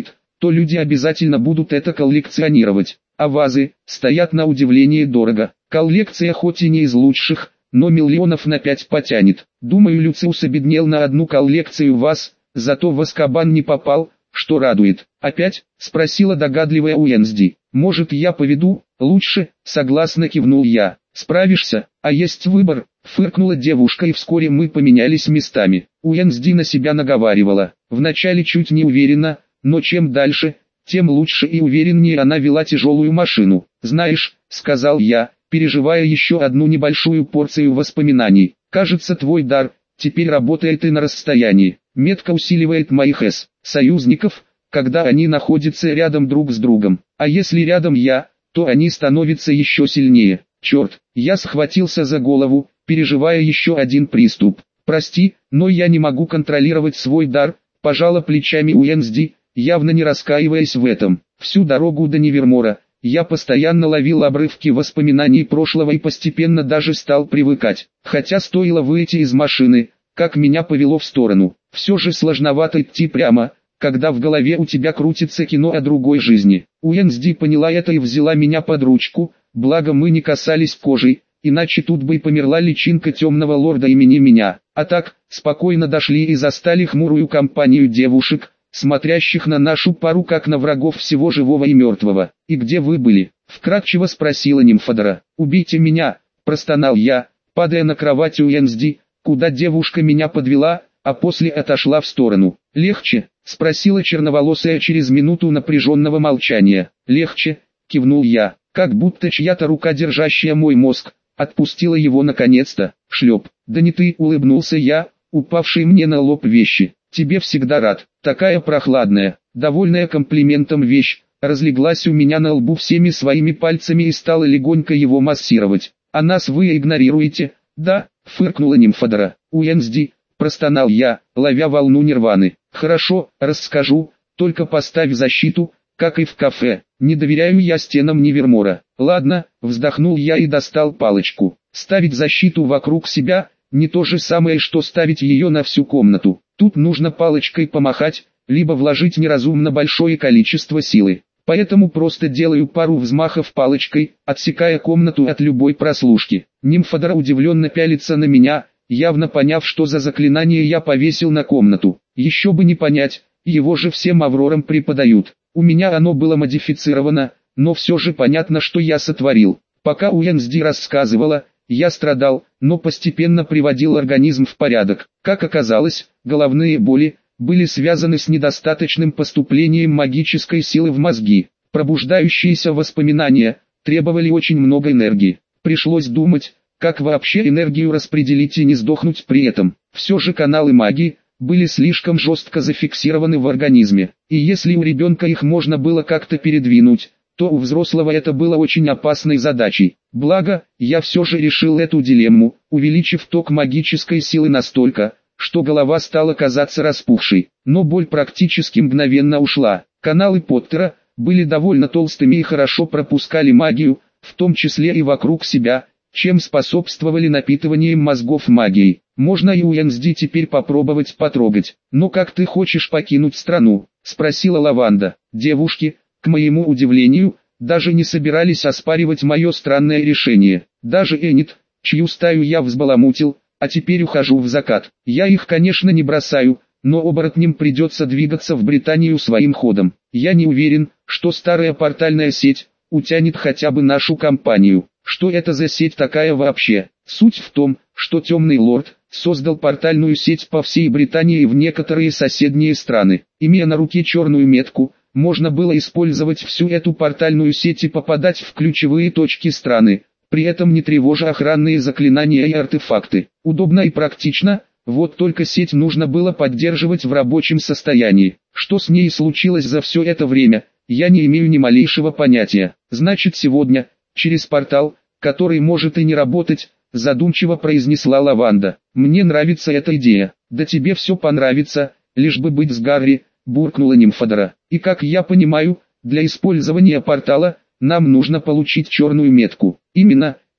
то люди обязательно будут это коллекционировать. А вазы стоят на удивление дорого. Коллекция хоть и не из лучших, но миллионов на 5 потянет. Думаю, Люциус обеднел на одну коллекцию ваз, зато в Азкабан не попал, что радует. «Опять?» — спросила догадливая Уэнсди. «Может, я поведу?» «Лучше», — согласно кивнул я. «Справишься, а есть выбор», — фыркнула девушка, и вскоре мы поменялись местами. Уэнсди на себя наговаривала. Вначале чуть не уверенно, но чем дальше, тем лучше и увереннее она вела тяжелую машину. «Знаешь», — сказал я, переживая еще одну небольшую порцию воспоминаний, «кажется, твой дар теперь работает и на расстоянии. Метка усиливает моих союзников, когда они находятся рядом друг с другом. А если рядом я, то они становятся еще сильнее». Черт, я схватился за голову, переживая еще один приступ. «Прости, но я не могу контролировать свой дар», — пожала плечами Уэнсди, явно не раскаиваясь в этом. Всю дорогу до Невермора я постоянно ловил обрывки воспоминаний прошлого и постепенно даже стал привыкать. Хотя стоило выйти из машины, как меня повело в сторону. Все же сложновато идти прямо, когда в голове у тебя крутится кино о другой жизни. Уэнсди поняла это и взяла меня под ручку, благо мы не касались кожи, иначе тут бы и померла личинка темного лорда имени меня. А так, спокойно дошли и застали хмурую компанию девушек, смотрящих на нашу пару как на врагов всего живого и мертвого. «И где вы были?» — вкратчиво спросила Нимфодора. «Убейте меня!» — простонал я, падая на кровать Уэнсди, куда девушка меня подвела, а после отошла в сторону. «Легче?» — спросила черноволосая через минуту напряженного молчания. «Легче», — кивнул я, как будто чья-то рука, держащая мой мозг, отпустила его наконец-то. Шлеп. «Да не ты», — улыбнулся я, упавший мне на лоб вещи. «Тебе всегда рад». Такая прохладная, довольная комплиментом вещь, разлеглась у меня на лбу всеми своими пальцами и стала легонько его массировать. «А нас вы игнорируете?» «Да», — фыркнула Нимфодора. «Уэнсди», — простонал я, ловя волну нирваны. «Хорошо, расскажу, только поставь защиту, как и в кафе. Не доверяю я стенам Невермора». «Ладно», — вздохнул я и достал палочку. Ставить защиту вокруг себя — не то же самое, что ставить ее на всю комнату. Тут нужно палочкой помахать, либо вложить неразумно большое количество силы. Поэтому просто делаю пару взмахов палочкой, отсекая комнату от любой прослушки. Нимфодора удивленно пялится на меня, явно поняв, что за заклинание я повесил на комнату. Еще бы не понять, его же всем Аврорам преподают. У меня оно было модифицировано, но все же понятно, что я сотворил. Пока Уэнсди рассказывала, я страдал, но постепенно приводил организм в порядок. Как оказалось, головные боли были связаны с недостаточным поступлением магической силы в мозги. Пробуждающиеся воспоминания требовали очень много энергии. Пришлось думать, как вообще энергию распределить и не сдохнуть при этом. Все же каналы магии были слишком жестко зафиксированы в организме, и если у ребенка их можно было как-то передвинуть, то у взрослого это было очень опасной задачей. Благо, я все же решил эту дилемму, увеличив ток магической силы настолько, что голова стала казаться распухшей, но боль практически мгновенно ушла. Каналы Поттера были довольно толстыми и хорошо пропускали магию, в том числе и вокруг себя, чем способствовали напитыванием мозгов магией. «Можно и Уэнсди теперь попробовать потрогать. Но как ты хочешь покинуть страну?» — спросила Лаванда. Девушки, к моему удивлению, даже не собирались оспаривать мое странное решение. Даже Энит, чью стаю я взбаламутил, а теперь ухожу в закат. Я их, конечно, не бросаю, но оборотням придется двигаться в Британию своим ходом. Я не уверен, что старая портальная сеть утянет хотя бы нашу компанию. Что это за сеть такая вообще? Суть в том, что Темный Лорд создал портальную сеть по всей Британии и в некоторые соседние страны. Имея на руке черную метку, можно было использовать всю эту портальную сеть и попадать в ключевые точки страны, при этом не тревожа охранные заклинания и артефакты. Удобно и практично, вот только сеть нужно было поддерживать в рабочем состоянии. Что с ней случилось за все это время, я не имею ни малейшего понятия. Значит, сегодня, через портал, который может и не работать, задумчиво произнесла Лаванда. «Мне нравится эта идея». «Да тебе все понравится, лишь бы быть с Гарри», буркнула Нимфодора. «И как я понимаю, для использования портала, нам нужно получить черную метку». «Именно»,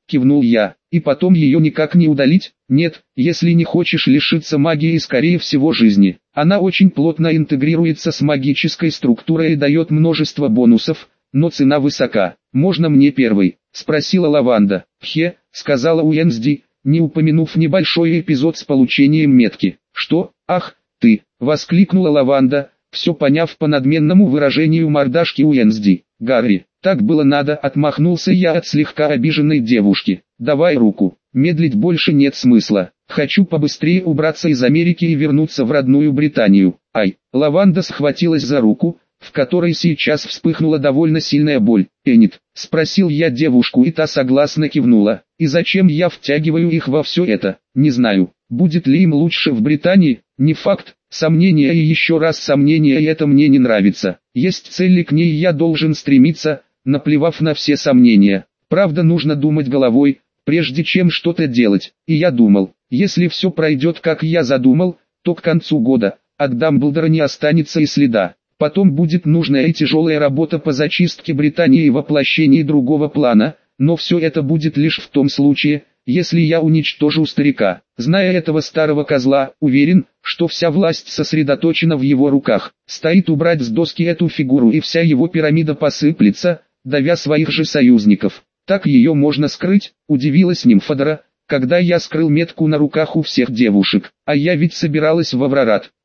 кивнул я. И потом ее никак не удалить? Нет, если не хочешь лишиться магии и скорее всего жизни. Она очень плотно интегрируется с магической структурой и дает множество бонусов, но цена высока. «Можно мне первый?» – спросила Лаванда. «Хе», – сказала Уэнсди, не упомянув небольшой эпизод с получением метки. «Что? Ах, ты!» – воскликнула Лаванда, все поняв по надменному выражению мордашки Уэнсди. «Гарри, так было надо», – отмахнулся я от слегка обиженной девушки. «Давай руку, медлить больше нет смысла. Хочу побыстрее убраться из Америки и вернуться в родную Британию». «Ай!» – Лаванда схватилась за руку, в которой сейчас вспыхнула довольно сильная боль. «Энит?» – спросил я девушку, и та согласно кивнула. «И зачем я втягиваю их во все это? Не знаю. Будет ли им лучше в Британии? Не факт. Сомнения и еще раз сомнения, и это мне не нравится. Есть цель, и к ней я должен стремиться, наплевав на все сомнения. Правда, нужно думать головой, прежде чем что-то делать. И я думал, если все пройдет как я задумал, то к концу года от Дамблдора не останется и следа. Потом будет нужная и тяжелая работа по зачистке Британии и воплощении другого плана, но все это будет лишь в том случае, если я уничтожу старика. Зная этого старого козла, уверен, что вся власть сосредоточена в его руках. Стоит убрать с доски эту фигуру, и вся его пирамида посыплется, давя своих же союзников. Так ее можно скрыть, удивилась Нимфодора, когда я скрыл метку на руках у всех девушек. А я ведь собиралась в Аврорат.